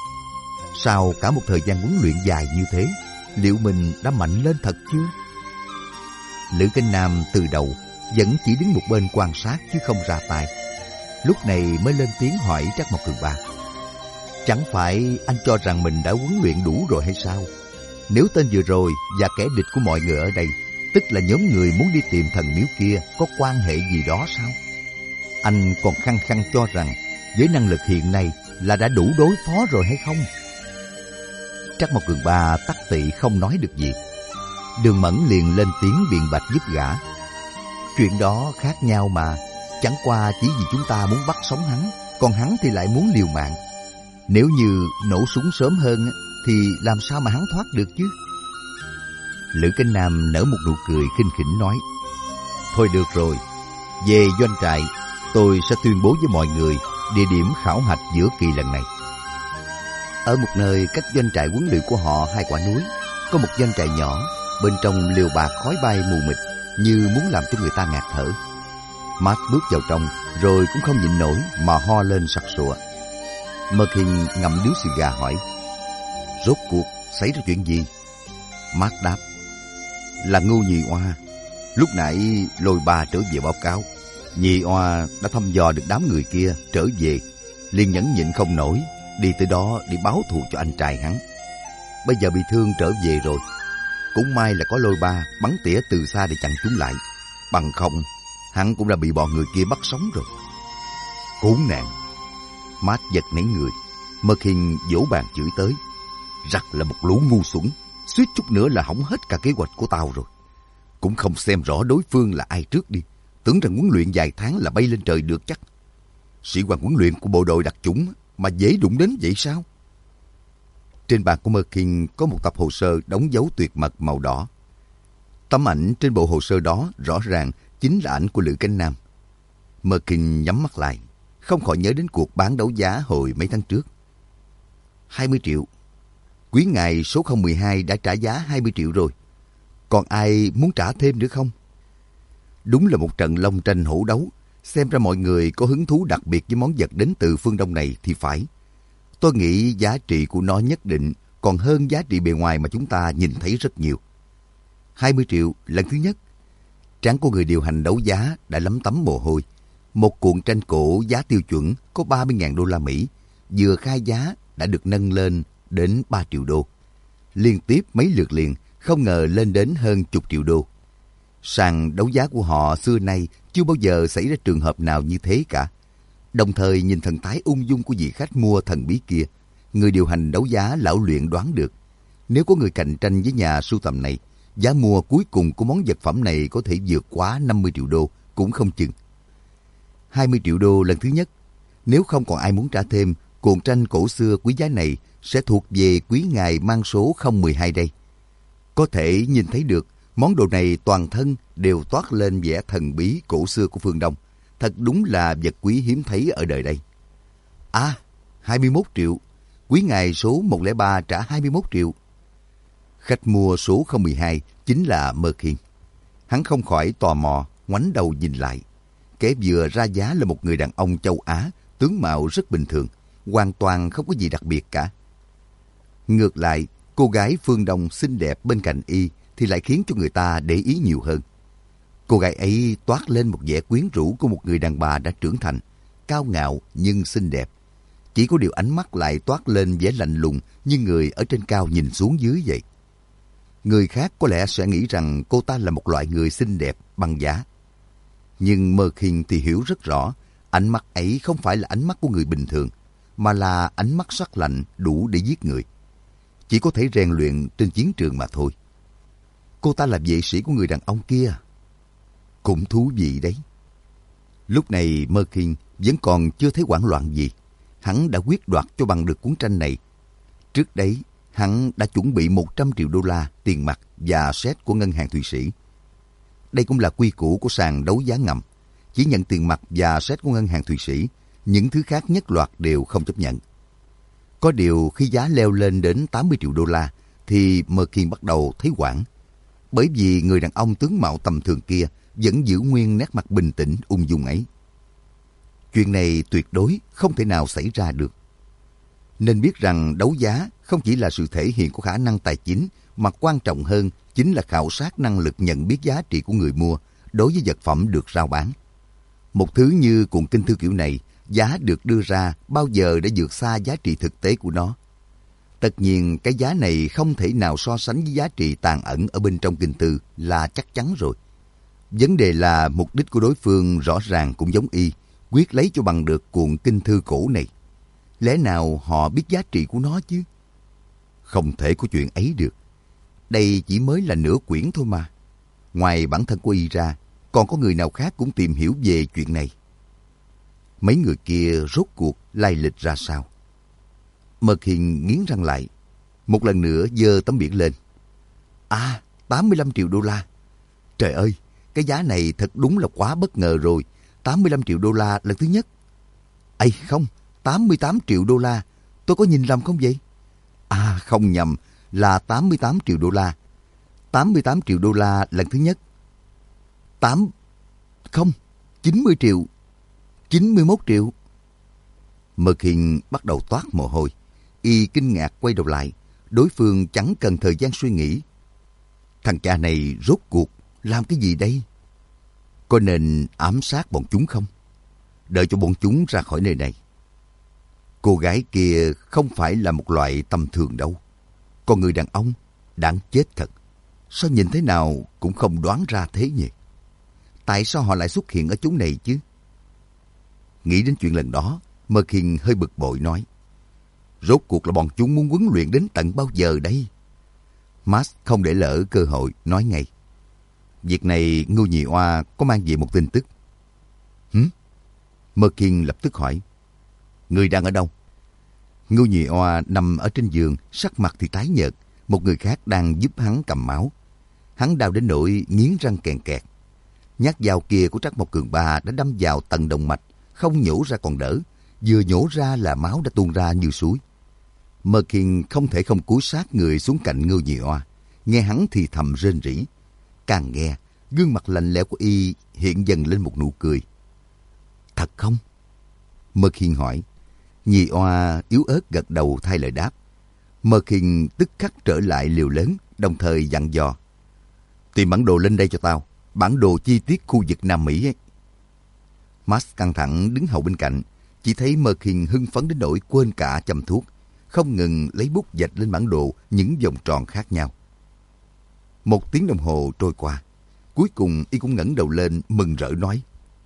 sau cả một thời gian huấn luyện dài như thế, liệu mình đã mạnh lên thật chưa? Lữ Kinh Nam từ đầu vẫn chỉ đứng một bên quan sát chứ không ra tay. Lúc này mới lên tiếng hỏi Trắc Mộc Cường Ba: "Chẳng phải anh cho rằng mình đã huấn luyện đủ rồi hay sao? Nếu tên vừa rồi và kẻ địch của mọi người ở đây, tức là nhóm người muốn đi tìm thần miếu kia, có quan hệ gì đó sao? Anh còn khăng khăng cho rằng với năng lực hiện nay là đã đủ đối phó rồi hay không?" Trắc Mộc Cường Ba tắc tị không nói được gì. Đường Mẫn liền lên tiếng biện bạch giúp gã: "Chuyện đó khác nhau mà, chẳng qua chỉ vì chúng ta muốn bắt sống hắn, còn hắn thì lại muốn liều mạng. Nếu như nổ súng sớm hơn thì làm sao mà hắn thoát được chứ?" Lữ Kinh Nam nở một nụ cười khinh khỉnh nói: "Thôi được rồi, về doanh trại tôi sẽ tuyên bố với mọi người địa điểm khảo hạch giữa kỳ lần này." Ở một nơi cách doanh trại huấn luyện của họ 2 quả núi, có một doanh trại nhỏ, bên trong liều bạt khói bay mù mịt như muốn làm cho người ta ngạt thở. Matt bước vào trong rồi cũng không nhịn nổi mà ho lên sặc sụa. Merkin ngậm điếu xì gà hỏi: "Rốt cuộc xảy ra chuyện gì?" Matt đáp: "Là Ngưu Nhị Oa. Lúc nãy Lôi Ba trở về báo cáo, Nhị Oa đã thăm dò được đám người kia trở về, liền nhẫn nhịn không nổi, đi tới đó để báo thù cho anh trai hắn. Bây giờ bị thương trở về rồi. Cũng may là có Lôi Ba bắn tỉa từ xa để chặn chúng lại, bằng không hắn cũng đã bị bọn người kia bắt sống rồi." Khốn nạn! Matt giật nảy người. Merkin vỗ bàn chửi tới: "Rắc là một lũ ngu xuẩn, suýt chút nữa là hỏng hết cả kế hoạch của tao rồi. Cũng không xem rõ đối phương là ai trước đi, tưởng rằng huấn luyện vài tháng là bay lên trời được chắc. Sĩ quan huấn luyện của bộ đội đặc chủng mà dễ đụng đến vậy sao?" Trên bàn của Merkin có một tập hồ sơ đóng dấu tuyệt mật màu đỏ. Tấm ảnh trên bộ hồ sơ đó rõ ràng chính là ảnh của Lữ Cánh Nam. Merkin nhắm mắt lại, không khỏi nhớ đến cuộc bán đấu giá hồi mấy tháng trước. 20 triệu. Quý ngài số 012 đã trả giá 20 triệu rồi. Còn ai muốn trả thêm nữa không? Đúng là một trận long tranh hổ đấu. Xem ra mọi người có hứng thú đặc biệt với món vật đến từ phương Đông này thì phải. Tôi nghĩ giá trị của nó nhất định còn hơn giá trị bề ngoài mà chúng ta nhìn thấy rất nhiều. 20 triệu lần thứ nhất. Trán của người điều hành đấu giá đã lấm tấm mồ hôi. Một cuộn tranh cổ giá tiêu chuẩn có 30.000 đô la Mỹ, vừa khai giá đã được nâng lên đến 3 triệu đô. Liên tiếp mấy lượt liền, không ngờ lên đến hơn chục triệu đô. Sàn đấu giá của họ xưa nay chưa bao giờ xảy ra trường hợp nào như thế cả. Đồng thời nhìn thần thái ung dung của vị khách mua thần bí kia, người điều hành đấu giá lão luyện đoán được, nếu có người cạnh tranh với nhà sưu tầm này, giá mua cuối cùng của món vật phẩm này có thể vượt quá 50 triệu đô cũng không chừng. 20 triệu đô lần thứ nhất. Nếu không còn ai muốn trả thêm, cuộn tranh cổ xưa quý giá này sẽ thuộc về quý ngài mang số 012 đây. Có thể nhìn thấy được món đồ này toàn thân đều toát lên vẻ thần bí cổ xưa của phương Đông. Thật đúng là vật quý hiếm thấy ở đời đây. 21 triệu. Quý ngài số 103 trả 21 triệu. Khách mua số 012 chính là Merkin. Hắn không khỏi tò mò, ngoảnh đầu nhìn lại. Kẻ vừa ra giá là một người đàn ông châu Á, tướng mạo rất bình thường, hoàn toàn không có gì đặc biệt cả. Ngược lại, cô gái phương Đông xinh đẹp bên cạnh y thì lại khiến cho người ta để ý nhiều hơn. Cô gái ấy toát lên một vẻ quyến rũ của một người đàn bà đã trưởng thành, cao ngạo nhưng xinh đẹp. Chỉ có điều ánh mắt lại toát lên vẻ lạnh lùng như người ở trên cao nhìn xuống dưới vậy. Người khác có lẽ sẽ nghĩ rằng cô ta là một loại người xinh đẹp băng giá. Nhưng Mơ Khiên thì hiểu rất rõ, ánh mắt ấy không phải là ánh mắt của người bình thường, mà là ánh mắt sắc lạnh đủ để giết người. Chỉ có thể rèn luyện trên chiến trường mà thôi. Cô ta là vệ sĩ của người đàn ông kia. Cũng thú vị đấy. Lúc này Mơ Khiên vẫn còn chưa thấy hoảng loạn gì. Hắn đã quyết đoạt cho bằng được cuốn tranh này. Trước đấy, hắn đã chuẩn bị 100 triệu đô la tiền mặt và séc của ngân hàng Thụy Sĩ. Đây cũng là quy củ của sàn đấu giá ngầm. Chỉ nhận tiền mặt và séc của ngân hàng Thụy Sĩ, những thứ khác nhất loạt đều không chấp nhận. Có điều khi giá leo lên đến 80 triệu đô la thì Mơ Khiên bắt đầu thấy hoảng. Bởi vì người đàn ông tướng mạo tầm thường kia vẫn giữ nguyên nét mặt bình tĩnh ung dung ấy. Chuyện này tuyệt đối không thể nào xảy ra được. Nên biết rằng đấu giá không chỉ là sự thể hiện của khả năng tài chính, mà quan trọng hơn chính là khảo sát năng lực nhận biết giá trị của người mua đối với vật phẩm được rao bán. Một thứ như cuộn kinh thư kiểu này, giá được đưa ra bao giờ đã vượt xa giá trị thực tế của nó. Tất nhiên cái giá này không thể nào so sánh với giá trị tàng ẩn ở bên trong kinh thư là chắc chắn rồi. Vấn đề là mục đích của đối phương rõ ràng cũng giống y, quyết lấy cho bằng được cuộn kinh thư cổ này. Lẽ nào họ biết giá trị của nó chứ? Không thể có chuyện ấy được. Đây chỉ mới là nửa quyển thôi mà. Ngoài bản thân của y ra, còn có người nào khác cũng tìm hiểu về chuyện này. Mấy người kia rốt cuộc lai lịch ra sao? Mơ Khiên nghiến răng lại, một lần nữa giơ tấm biển lên. 85 triệu đô la. Trời ơi, cái giá này thật đúng là quá bất ngờ rồi. 85 triệu đô la lần thứ nhất. Không, 88 triệu đô la. Tôi có nhìn lầm không vậy? Không nhầm, là 88 triệu đô la. 88 triệu đô la lần thứ nhất. 90 triệu. 91 triệu. Mơ Khiên bắt đầu toát mồ hôi. Y kinh ngạc quay đầu lại. Đối phương chẳng cần thời gian suy nghĩ. Thằng cha này rốt cuộc làm cái gì đây? Có nên ám sát bọn chúng không? Đợi cho bọn chúng ra khỏi nơi này. Cô gái kia không phải là một loại tầm thường đâu. Còn người đàn ông, đáng chết thật. Sao nhìn thế nào cũng không đoán ra thế nhỉ? Tại sao họ lại xuất hiện ở chỗ này chứ? Nghĩ đến chuyện lần đó, Mơ Khiên hơi bực bội nói. Rốt cuộc là bọn chúng muốn huấn luyện đến tận bao giờ đây? Max không để lỡ cơ hội, nói ngay. Việc này Ngưu Nhị Oa có mang về một tin tức. Mơ Khiên lập tức hỏi. Người đang ở đâu? Ngưu Nhị Oa nằm ở trên giường, sắc mặt thì tái nhợt. Một người khác đang giúp hắn cầm máu. Hắn đau đến nỗi nghiến răng kèn kẹt. Nhát dao kia của Trắc Mộc Cường Ba đã đâm vào tận động mạch, không nhổ ra còn đỡ. Vừa nhổ ra là máu đã tuôn ra như suối. Mơ Khiên không thể không cúi sát người xuống cạnh Ngưu Nhị Oa, nghe hắn thì thầm rên rỉ. Càng nghe, gương mặt lạnh lẽo của y hiện dần lên một nụ cười. Thật không? Mơ Khiên hỏi. Nhị Oa yếu ớt gật đầu thay lời đáp. Mơ Khiên tức khắc trở lại liều lớn, đồng thời dặn dò. Tìm bản đồ lên đây cho tao, bản đồ chi tiết khu vực Nam Mỹ ấy. Max căng thẳng đứng hầu bên cạnh, chỉ thấy Mơ Khiên hưng phấn đến nỗi quên cả châm thuốc, không ngừng lấy bút vạch lên bản đồ những vòng tròn khác nhau. 1 tiếng đồng hồ trôi qua, cuối cùng y cũng ngẩng đầu lên mừng rỡ nói.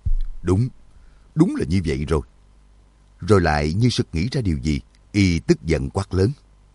Đúng là như vậy rồi. Rồi lại như sực nghĩ ra điều gì, y tức giận quát lớn.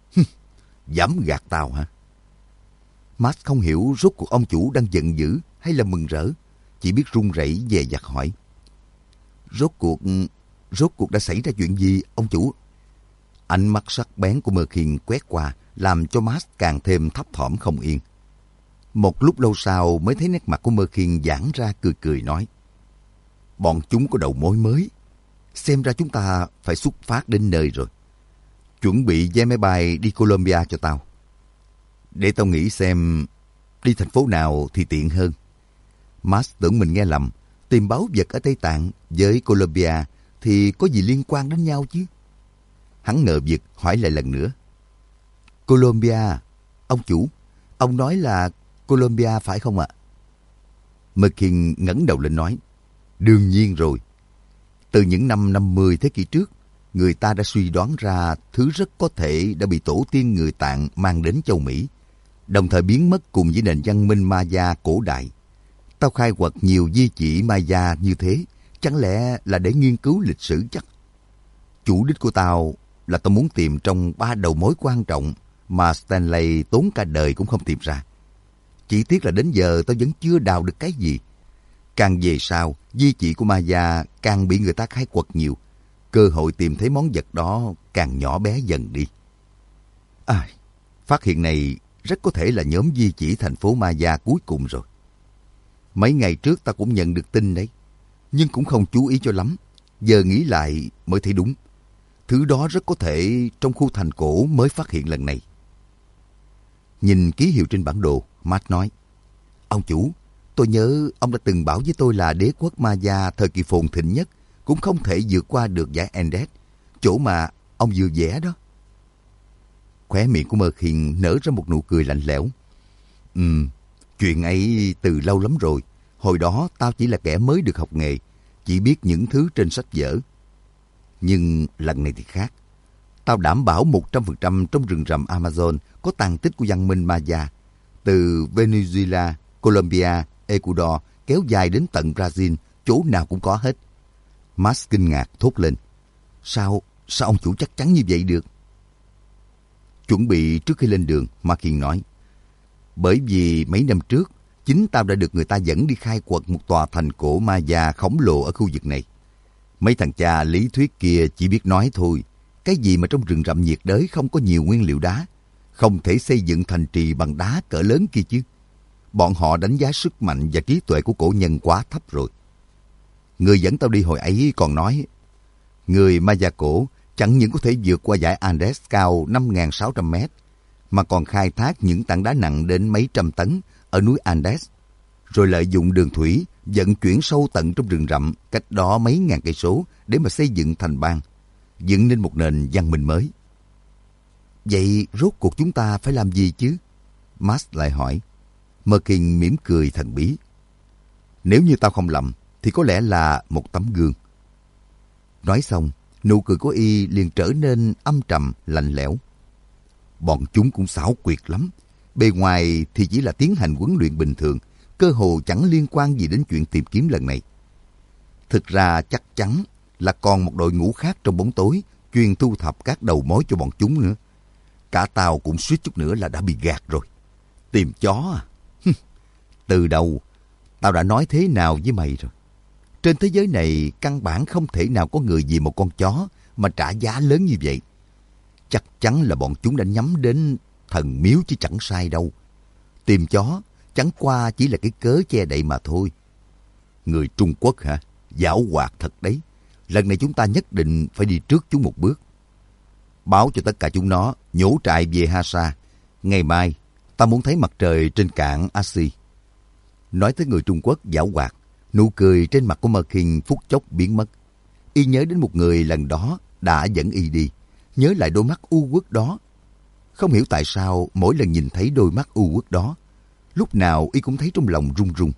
Dám gạt tao hả? Max không hiểu rốt cuộc ông chủ đang giận dữ hay là mừng rỡ, chỉ biết run rẩy dè dặt hỏi. Rốt cuộc đã xảy ra chuyện gì, ông chủ? Ánh mắt sắc bén của Mơ Khiên quét qua, làm cho Max càng thêm thấp thỏm không yên. Một lúc lâu sau mới thấy nét mặt của Mơ Khiên giãn ra cười cười nói. Bọn chúng có đầu mối mới. Xem ra chúng ta phải xuất phát đến nơi rồi. Chuẩn bị vé máy bay đi Colombia cho tao. Để tao nghĩ xem đi thành phố nào thì tiện hơn. Max tưởng mình nghe lầm. Tìm báu vật ở Tây Tạng với Colombia thì có gì liên quan đến nhau chứ? Hắn ngờ vực hỏi lại lần nữa. Colombia, ông chủ, ông nói là Colombia phải không ạ? Mơ Khiên ngẩng đầu lên nói. Đương nhiên rồi. Từ những năm 50 thế kỷ trước, người ta đã suy đoán ra thứ rất có thể đã bị tổ tiên người Tạng mang đến châu Mỹ, đồng thời biến mất cùng với nền văn minh Maya cổ đại. tao khai quật nhiều di chỉ Maya như thế, chẳng lẽ là để nghiên cứu lịch sử chắc? Chủ đích của tao là tao muốn tìm trong 3 đầu mối quan trọng mà Stanley tốn cả đời cũng không tìm ra. Chỉ tiếc là đến giờ tao vẫn chưa đào được cái gì. Càng về sau, di chỉ của Maya càng bị người ta khai quật nhiều. Cơ hội tìm thấy món vật đó càng nhỏ bé dần đi. Phát hiện này rất có thể là nhóm di chỉ thành phố Maya cuối cùng rồi. Mấy ngày trước ta cũng nhận được tin đấy, nhưng cũng không chú ý cho lắm. Giờ nghĩ lại mới thấy đúng. Thứ đó rất có thể trong khu thành cổ mới phát hiện lần này. Nhìn ký hiệu trên bản đồ, Matt nói, ông chủ, tôi nhớ ông đã từng bảo với tôi là đế quốc Maya thời kỳ phồn thịnh nhất cũng không thể vượt qua được dải Andes, chỗ mà ông vừa vẽ đó. Khóe miệng của Merkin nở ra một nụ cười lạnh lẽo. Chuyện ấy từ lâu lắm rồi. Hồi đó tao chỉ là kẻ mới được học nghề, chỉ biết những thứ trên sách vở. Nhưng lần này thì khác. Tao đảm bảo 100% trong rừng rậm Amazon có tàn tích của văn minh Maya. Từ Venezuela, Colombia, Ecuador kéo dài đến tận Brazil, chỗ nào cũng có hết. Max kinh ngạc thốt lên. Sao ông chủ chắc chắn như vậy được? Chuẩn bị trước khi lên đường, Markin nói. Bởi vì mấy năm trước, chính tao đã được người ta dẫn đi khai quật một tòa thành cổ Maya khổng lồ ở khu vực này. Mấy thằng cha lý thuyết kia chỉ biết nói thôi. Cái gì mà trong rừng rậm nhiệt đới không có nhiều nguyên liệu đá, không thể xây dựng thành trì bằng đá cỡ lớn kia chứ. Bọn họ đánh giá sức mạnh và trí tuệ của cổ nhân quá thấp rồi. Người dẫn tao đi hồi ấy còn nói, người Maya cổ chẳng những có thể vượt qua dải Andes cao 5.600 mét, mà còn khai thác những tảng đá nặng đến mấy trăm tấn ở núi Andes, rồi lợi dụng đường thủy vận chuyển sâu tận trong rừng rậm cách đó mấy ngàn cây số để mà xây dựng thành bang, dựng nên một nền văn minh mới. Vậy rốt cuộc chúng ta phải làm gì chứ? Max lại hỏi. Merkin mỉm cười thần bí. Nếu như tao không lầm, thì có lẽ là một tấm gương. Nói xong, nụ cười của y liền trở nên âm trầm, lạnh lẽo. Bọn chúng cũng xảo quyệt lắm. Bề ngoài thì chỉ là tiến hành huấn luyện bình thường, cơ hồ chẳng liên quan gì đến chuyện tìm kiếm lần này. Thực ra chắc chắn là còn một đội ngũ khác trong bóng tối chuyên thu thập các đầu mối cho bọn chúng nữa. Cả tao cũng suýt chút nữa là đã bị gạt rồi. Tìm chó à? Từ đầu, tao đã nói thế nào với mày rồi. Trên thế giới này căn bản không thể nào có người vì một con chó mà trả giá lớn như vậy. Chắc chắn là bọn chúng đã nhắm đến thần miếu chứ chẳng sai đâu. Tìm chó chẳng qua chỉ là cái cớ che đậy mà thôi. Người Trung Quốc hả? Giảo hoạt thật đấy. Lần này chúng ta nhất định phải đi trước chúng một bước. Báo cho tất cả chúng nó nhổ trại về Hasa. Ngày mai, ta muốn thấy mặt trời trên cạn Asi. Nói tới người Trung Quốc giảo hoạt, nụ cười trên mặt của Merkin phút chốc biến mất. Y nhớ đến một người lần đó đã dẫn y đi, nhớ lại đôi mắt u uất đó. Không hiểu tại sao mỗi lần nhìn thấy đôi mắt u uất đó, lúc nào y cũng thấy trong lòng run run.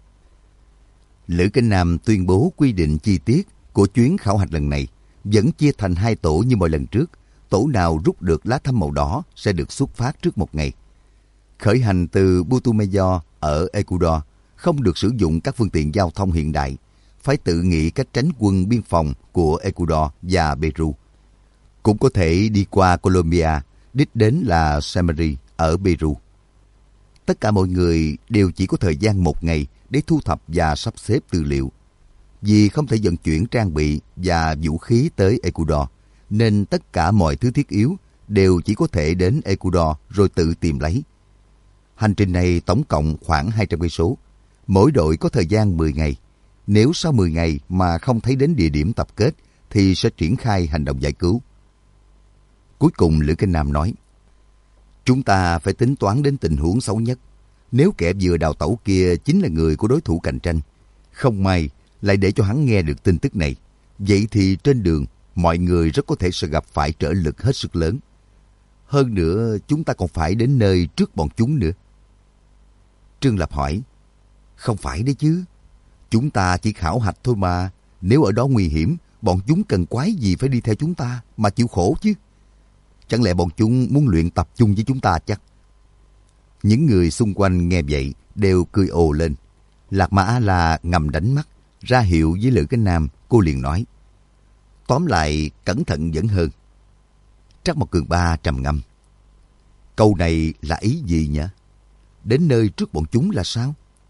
Lữ Kinh Nam tuyên bố quy định chi tiết của chuyến khảo hạch lần này, vẫn chia thành 2 tổ như mọi lần trước. Tổ nào rút được lá thăm màu đỏ sẽ được xuất phát trước một ngày. Khởi hành từ Putumayo ở Ecuador, không được sử dụng các phương tiện giao thông hiện đại, phải tự nghĩ cách tránh quân biên phòng của Ecuador và Peru. Cũng có thể đi qua Colombia, đích đến là Samari ở Peru. Tất cả mọi người đều chỉ có thời gian 1 ngày để thu thập và sắp xếp tư liệu. Vì không thể vận chuyển trang bị và vũ khí tới Ecuador, nên tất cả mọi thứ thiết yếu đều chỉ có thể đến Ecuador rồi tự tìm lấy. Hành trình này tổng cộng khoảng 200 cây số. Mỗi đội có thời gian 10 ngày. Nếu sau 10 ngày mà không thấy đến địa điểm tập kết thì sẽ triển khai hành động giải cứu. Cuối cùng Lữ Kinh Nam nói, chúng ta phải tính toán đến tình huống xấu nhất. Nếu kẻ vừa đào tẩu kia chính là người của đối thủ cạnh tranh, không may lại để cho hắn nghe được tin tức này, vậy thì trên đường mọi người rất có thể sẽ gặp phải trở lực hết sức lớn. Hơn nữa chúng ta còn phải đến nơi trước bọn chúng nữa. Trương Lập hỏi, không phải đấy chứ, chúng ta chỉ khảo hạch thôi mà. Nếu ở đó nguy hiểm, bọn chúng cần quái gì phải đi theo chúng ta mà chịu khổ chứ? Chẳng lẽ bọn chúng muốn luyện tập chung với chúng ta chắc? Những người xung quanh nghe vậy đều cười ồ lên. Lạc Mà A-la ngầm đánh mắt, ra hiệu với Lữ Cánh Nam, cô liền nói. Tóm lại, cẩn thận vẫn hơn. Trắc Mộc Cường Ba trầm ngâm. Câu này là ý gì nhỉ? Đến nơi trước bọn chúng là sao?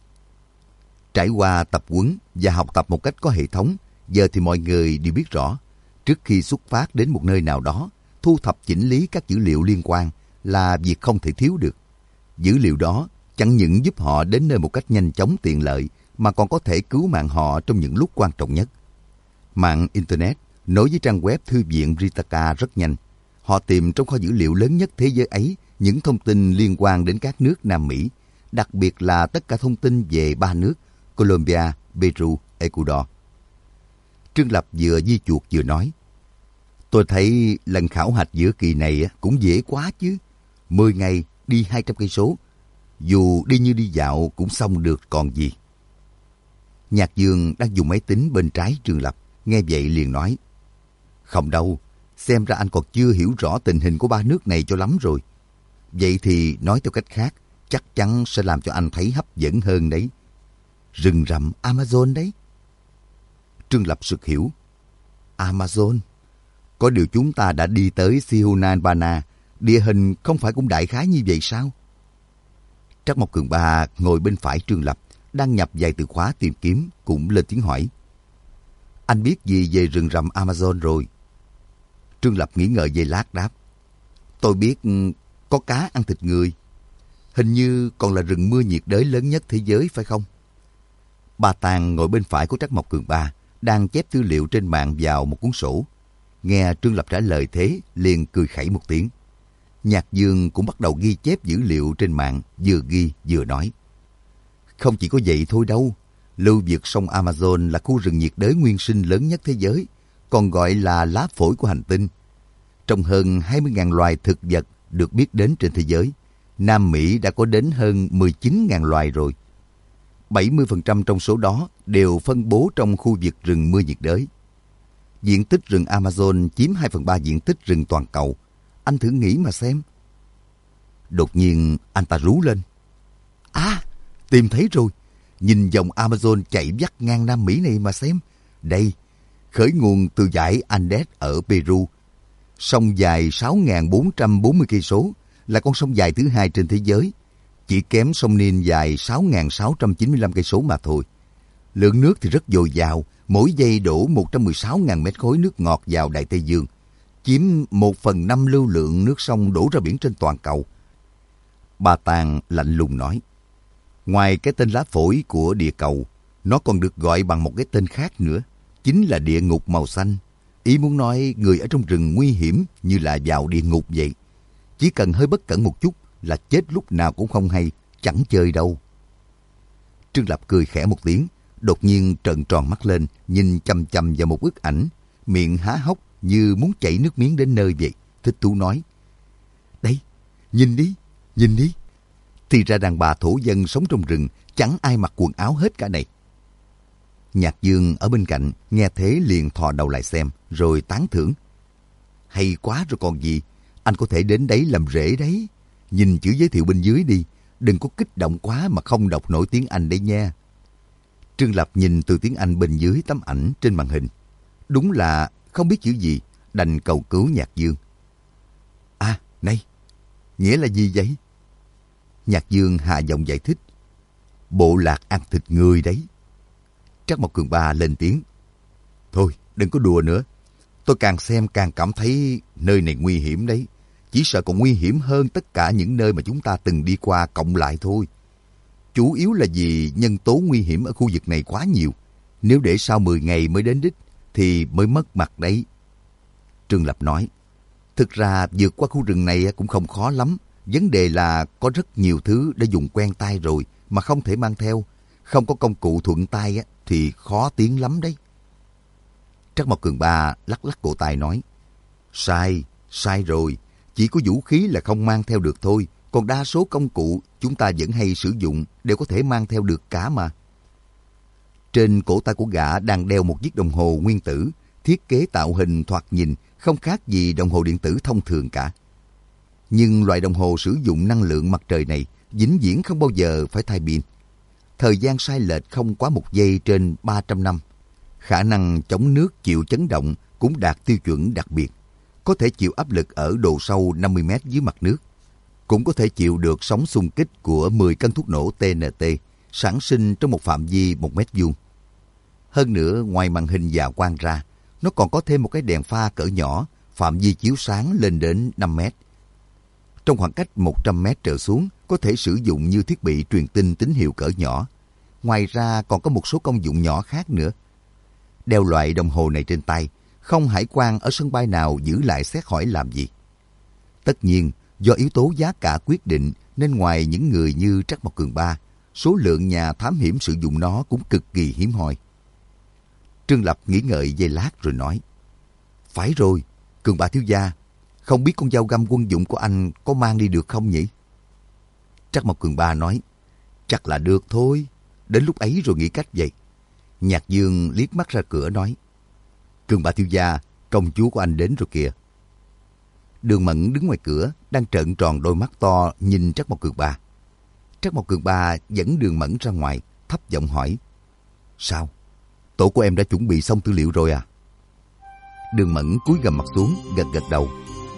Trải qua tập huấn và học tập một cách có hệ thống, giờ thì mọi người đều biết rõ, trước khi xuất phát đến một nơi nào đó, thu thập chỉnh lý các dữ liệu liên quan là việc không thể thiếu được. Dữ liệu đó chẳng những giúp họ đến nơi một cách nhanh chóng tiện lợi, mà còn có thể cứu mạng họ trong những lúc quan trọng nhất. Mạng Internet nối với trang web thư viện Ritaka rất nhanh. Họ tìm trong kho dữ liệu lớn nhất thế giới ấy những thông tin liên quan đến các nước Nam Mỹ, đặc biệt là tất cả thông tin về 3 nước Colombia, Peru, Ecuador. Trương Lập vừa di chuột vừa nói. Tôi thấy lần khảo hạch giữa kỳ này cũng dễ quá chứ. 10 ngày đi 200 cây số, dù đi như đi dạo cũng xong được còn gì. Nhạc Dương đang dùng máy tính bên trái Trương Lập, nghe vậy liền nói. Không đâu, xem ra anh còn chưa hiểu rõ tình hình của 3 nước này cho lắm rồi. Vậy thì nói theo cách khác, chắc chắn sẽ làm cho anh thấy hấp dẫn hơn đấy. Rừng rậm Amazon đấy. Trương Lập sực hiểu. Amazon? Có điều chúng ta đã đi tới Sihunanbana, địa hình không phải cũng đại khái như vậy sao? Trắc Mộc Cường Ba ngồi bên phải Trương Lập, đang nhập vài từ khóa tìm kiếm, cũng lên tiếng hỏi. Anh biết gì về rừng rậm Amazon rồi? Trương Lập nghĩ ngợi giây lát đáp. Tôi biết có cá ăn thịt người. Hình như còn là rừng mưa nhiệt đới lớn nhất thế giới phải không? Bà Tàng ngồi bên phải của Trắc Mộc Cường Ba, đang chép tư liệu trên mạng vào một cuốn sổ. Nghe Trương Lập trả lời thế, liền cười khẩy một tiếng. Nhạc Dương cũng bắt đầu ghi chép dữ liệu trên mạng, vừa ghi vừa nói. Không chỉ có vậy thôi đâu. Lưu vực sông Amazon là khu rừng nhiệt đới nguyên sinh lớn nhất thế giới, còn gọi là lá phổi của hành tinh. Trong hơn 20.000 loài thực vật được biết đến trên thế giới, Nam Mỹ đã có đến hơn 19.000 loài rồi. 70% trong số đó đều phân bố trong khu vực rừng mưa nhiệt đới. Diện tích rừng Amazon chiếm 2/3 diện tích rừng toàn cầu. Anh thử nghĩ mà xem. Đột nhiên anh ta rú lên. À, tìm thấy rồi. Nhìn dòng Amazon chạy vắt ngang Nam Mỹ này mà xem. Đây, khởi nguồn từ dãy Andes ở Peru. Sông dài 6.440 cây số, là con sông dài thứ 2 trên thế giới. Chỉ kém sông Nin dài 6.695 cây số mà thôi. Lượng nước thì rất dồi dào, mỗi giây đổ 116.000 mét khối nước ngọt vào Đại Tây Dương, chiếm 1/5 lưu lượng nước sông đổ ra biển trên toàn cầu. Bà Tàng lạnh lùng nói, ngoài cái tên lá phổi của địa cầu, nó còn được gọi bằng một cái tên khác nữa, chính là địa ngục màu xanh. Ý muốn nói người ở trong rừng nguy hiểm như là vào địa ngục vậy. Chỉ cần hơi bất cẩn một chút là chết lúc nào cũng không hay, chẳng chơi đâu. Trương Lập cười khẽ một tiếng, đột nhiên trợn tròn mắt lên, nhìn chằm chằm vào một bức ảnh, miệng há hốc như muốn chảy nước miếng đến nơi vậy. Thích thú nói, đây, nhìn đi, nhìn đi. Thì ra đàn bà thổ dân sống trong rừng, chẳng ai mặc quần áo hết cả này. Nhạc Dương ở bên cạnh, nghe thế liền thò đầu lại xem, rồi tán thưởng. Hay quá rồi còn gì, anh có thể đến đấy làm rể đấy. Nhìn chữ giới thiệu bên dưới đi, đừng có kích động quá mà không đọc nổi tiếng Anh đấy nha. Trương Lập nhìn từ tiếng Anh bên dưới tấm ảnh trên màn hình. Đúng là không biết chữ gì, đành cầu cứu Nhạc Dương. À, này, nghĩa là gì vậy? Nhạc Dương hạ giọng giải thích. Bộ lạc ăn thịt người đấy. Trắc Mộc Cường Ba lên tiếng. Thôi, đừng có đùa nữa. Tôi càng xem càng cảm thấy nơi này nguy hiểm đấy. Chỉ sợ còn nguy hiểm hơn tất cả những nơi mà chúng ta từng đi qua cộng lại thôi. Chủ yếu là vì nhân tố nguy hiểm ở khu vực này quá nhiều. Nếu để sau 10 ngày mới đến đích thì mới mất mặt đấy. Trương Lập nói, thực ra vượt qua khu rừng này cũng không khó lắm. Vấn đề là có rất nhiều thứ đã dùng quen tay rồi mà không thể mang theo. Không có công cụ thuận tay thì khó tiến lắm đấy. Trắc Mộc Cường Ba lắc lắc cổ tay nói, sai rồi. Chỉ có vũ khí là không mang theo được thôi. Còn đa số công cụ chúng ta vẫn hay sử dụng đều có thể mang theo được cả mà. Trên cổ tay của gã đang đeo một chiếc đồng hồ nguyên tử, thiết kế tạo hình thoạt nhìn không khác gì đồng hồ điện tử thông thường cả. Nhưng loại đồng hồ sử dụng năng lượng mặt trời này vĩnh viễn không bao giờ phải thay pin. Thời gian sai lệch không quá 1 giây trên 300 năm. Khả năng chống nước chịu chấn động cũng đạt tiêu chuẩn đặc biệt. Có thể chịu áp lực ở độ sâu 50 mét dưới mặt nước. Cũng có thể chịu được sóng xung kích của 10 cân thuốc nổ TNT sản sinh trong một phạm vi 1 mét vuông. Hơn nữa, ngoài màn hình và quang ra, nó còn có thêm một cái đèn pha cỡ nhỏ, phạm vi chiếu sáng lên đến 5 mét. Trong khoảng cách 100 mét trở xuống, có thể sử dụng như thiết bị truyền tin tín hiệu cỡ nhỏ. Ngoài ra còn có một số công dụng nhỏ khác nữa. Đeo loại đồng hồ này trên tay, không hải quan ở sân bay nào giữ lại xét hỏi làm gì. Tất nhiên, do yếu tố giá cả quyết định nên ngoài những người như Trắc Mộc Cường Ba, số lượng nhà thám hiểm sử dụng nó cũng cực kỳ hiếm hoi. Trương Lập nghĩ ngợi giây lát rồi nói, phải rồi, Cường Ba thiếu gia, không biết con dao găm quân dụng của anh có mang đi được không nhỉ? Trắc Mộc Cường Ba nói, chắc là được thôi, đến lúc ấy rồi nghĩ cách vậy. Nhạc Dương liếc mắt ra cửa nói, Cường Ba thiếu gia, công chúa của anh đến rồi kìa. Đường Mẫn đứng ngoài cửa, đang trợn tròn đôi mắt to nhìn Trắc Mộc Cường Ba. Trắc Mộc Cường Ba dẫn Đường Mẫn ra ngoài, thấp giọng hỏi, sao? Tổ của em đã chuẩn bị xong tư liệu rồi à? Đường Mẫn cúi gằm mặt xuống, gật gật đầu.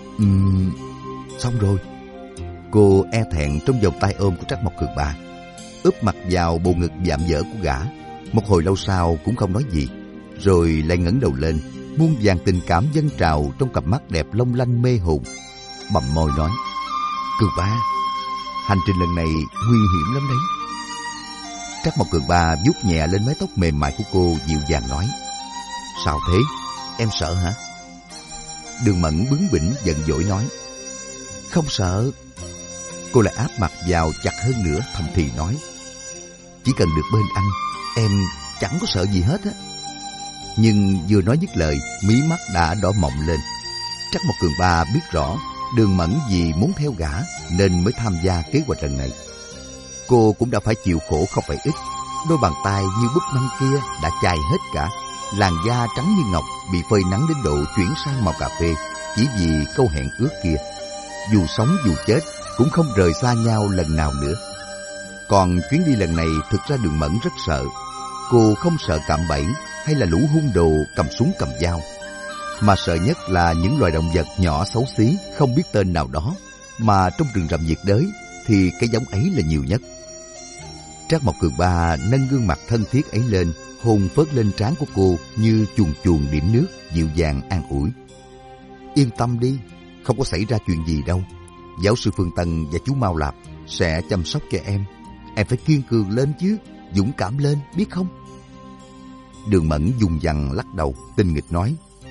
Xong rồi. Cô e thẹn trong vòng tay ôm của Trắc Mộc Cường Ba, úp mặt vào bầu ngực vạm vỡ của gã. Một hồi lâu sau cũng không nói gì, rồi lại ngẩng đầu lên, muôn vàn tình cảm dâng trào trong cặp mắt đẹp long lanh mê hồn. Bặm môi nói, Cường Ba, hành trình lần này nguy hiểm lắm đấy. Trắc Mộc Cường Ba vuốt nhẹ lên mái tóc mềm mại của cô, dịu dàng nói, sao thế? Em sợ hả? Đường Mẫn bướng bỉnh giận dỗi nói, không sợ. Cô lại áp mặt vào chặt hơn nữa, thầm thì nói, chỉ cần được bên anh, em chẳng có sợ gì hết á. Nhưng vừa nói dứt lời, mí mắt đã đỏ mọng lên. Trắc Mộc Cường Ba biết rõ Đường Mẫn vì muốn theo gã nên mới tham gia kế hoạch lần này. Cô cũng đã phải chịu khổ không phải ít. Đôi bàn tay như búp măng kia đã chai hết cả, làn da trắng như ngọc bị phơi nắng đến độ chuyển sang màu cà phê chỉ vì câu hẹn ước kia. Dù sống dù chết cũng không rời xa nhau lần nào nữa. Còn chuyến đi lần này thực ra Đường Mẫn rất sợ. Cô không sợ cạm bẫy hay là lũ hung đồ cầm súng cầm dao, mà sợ nhất là những loài động vật nhỏ xấu xí không biết tên nào đó, mà trong rừng rậm nhiệt đới thì cái giống ấy là nhiều nhất. Trắc Mộc Cường Ba nâng gương mặt thân thiết ấy lên, hôn phớt lên trán của cô như chuồn chuồn điểm nước, dịu dàng an ủi. Yên tâm đi, không có xảy ra chuyện gì đâu. Giáo sư Phương Tân và chú Mao Lạp sẽ chăm sóc cho em. Em phải kiên cường lên chứ, dũng cảm lên, biết không? Đường Mẫn dùng dằng lắc đầu, tinh nghịch nói,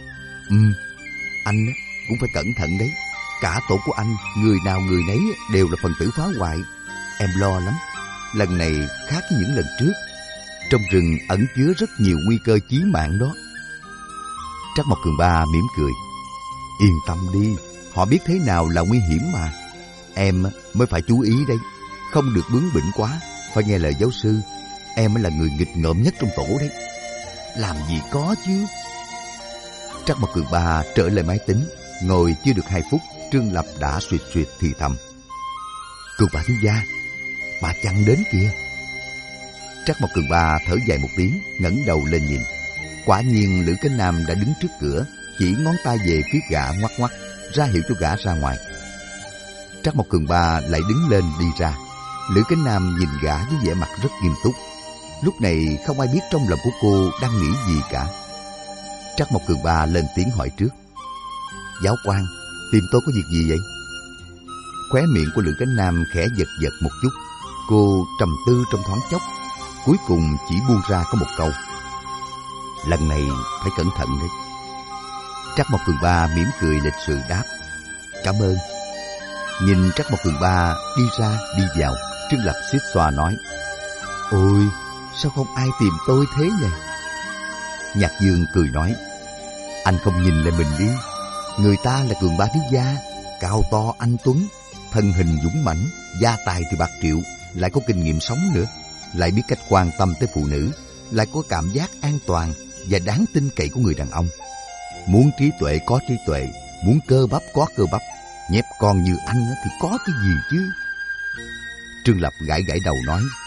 anh cũng phải cẩn thận đấy. Cả tổ của anh, người nào người nấy đều là phần tử phá hoại. Em lo lắm. Lần này khác với những lần trước. Trong rừng ẩn chứa rất nhiều nguy cơ chí mạng đó. Trắc Mộc Cường Ba mỉm cười. Yên tâm đi, họ biết thế nào là nguy hiểm mà. Em mới phải chú ý đấy. Không được bướng bỉnh quá, phải nghe lời giáo sư. Em mới là người nghịch ngợm nhất trong tổ đấy. Làm gì có chứ. Trắc Mộc Cường Ba trở lại máy tính. Ngồi chưa được 2 phút, Trương Lập đã suyệt suyệt thì thầm. Cường Ba thiếu gia, bà chăng đến kìa. Trắc Mộc Cường Ba thở dài một tiếng, ngẩng đầu lên nhìn. Quả nhiên Lữ Cánh Nam đã đứng trước cửa, chỉ ngón tay về phía gã ngoắc ngoắc, ra hiệu cho gã ra ngoài. Trắc Mộc Cường Ba lại đứng lên đi ra. Lữ Cánh Nam nhìn gã với vẻ mặt rất nghiêm túc. Lúc này không ai biết trong lòng của cô đang nghĩ gì cả. Trắc Mộc Cường Ba lên tiếng hỏi trước. Giáo quan, tìm tôi có việc gì vậy? Khóe miệng của Lữ Cánh Nam khẽ giật giật một chút. Cô trầm tư trong thoáng chốc, cuối cùng chỉ buông ra có một câu. Lần này phải cẩn thận đấy. Trắc Mộc Cường Ba mỉm cười lịch sự đáp. Cảm ơn. Nhìn Trắc Mộc Cường Ba đi ra đi vào, Trương Lập xít xoa nói. Ôi, sao không ai tìm tôi thế nhỉ? Nhạc Dương cười nói. Anh không nhìn lại mình đi. Người ta là Cường Ba thiếu gia, cao to anh tuấn, thân hình dũng mãnh, gia tài thì bạc triệu, lại có kinh nghiệm sống nữa, lại biết cách quan tâm tới phụ nữ, lại có cảm giác an toàn và đáng tin cậy của người đàn ông. Muốn trí tuệ có trí tuệ, muốn cơ bắp có cơ bắp, nhép con như anh thì có cái gì chứ? Trương Lập gãi gãi đầu nói.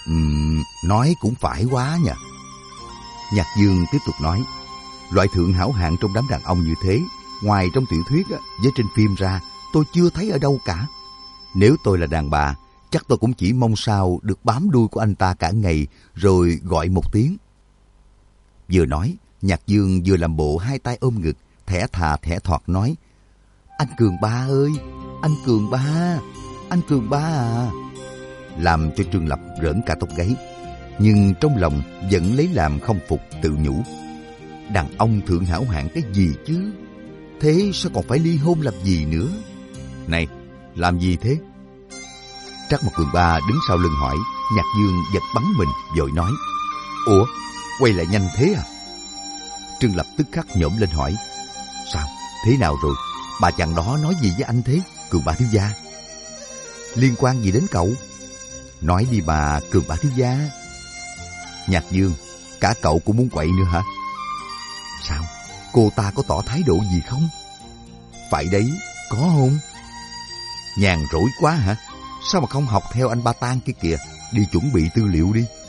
Nói cũng phải quá nhỉ. Nhạc Dương tiếp tục nói, loại thượng hảo hạng trong đám đàn ông như thế, ngoài trong tiểu thuyết với trên phim ra, tôi chưa thấy ở đâu cả. Nếu tôi là đàn bà, chắc tôi cũng chỉ mong sao được bám đuôi của anh ta cả ngày rồi gọi một tiếng. Vừa nói, Nhạc Dương vừa làm bộ hai tay ôm ngực, thẻ thà thẻ thoạt nói, anh Cường Ba ơi, anh Cường Ba, anh Cường Ba à. Làm cho Trương Lập rỡn cả tóc gáy, nhưng trong lòng vẫn lấy làm không phục, tự nhủ, đàn ông thượng hảo hạng cái gì chứ, thế sao còn phải ly hôn làm gì nữa. Này, làm gì thế? Trắc Mộc Cường Ba đứng sau lưng hỏi. Nhạc Dương giật bắn mình, vội nói, ủa, quay lại nhanh thế à? Trương Lập tức khắc nhổm lên hỏi, sao, thế nào rồi? Bà chàng đó nói gì với anh thế, Cường Ba thiếu gia? Liên quan gì đến cậu? Nói đi bà, Cường Ba thiếu gia. Nhạc Dương, cả cậu cũng muốn quậy nữa hả? Sao, cô ta có tỏ thái độ gì không? Phải đấy, có không? Nhàn rỗi quá hả? Sao mà không học theo anh Ba Tang kia kìa, đi chuẩn bị tư liệu đi.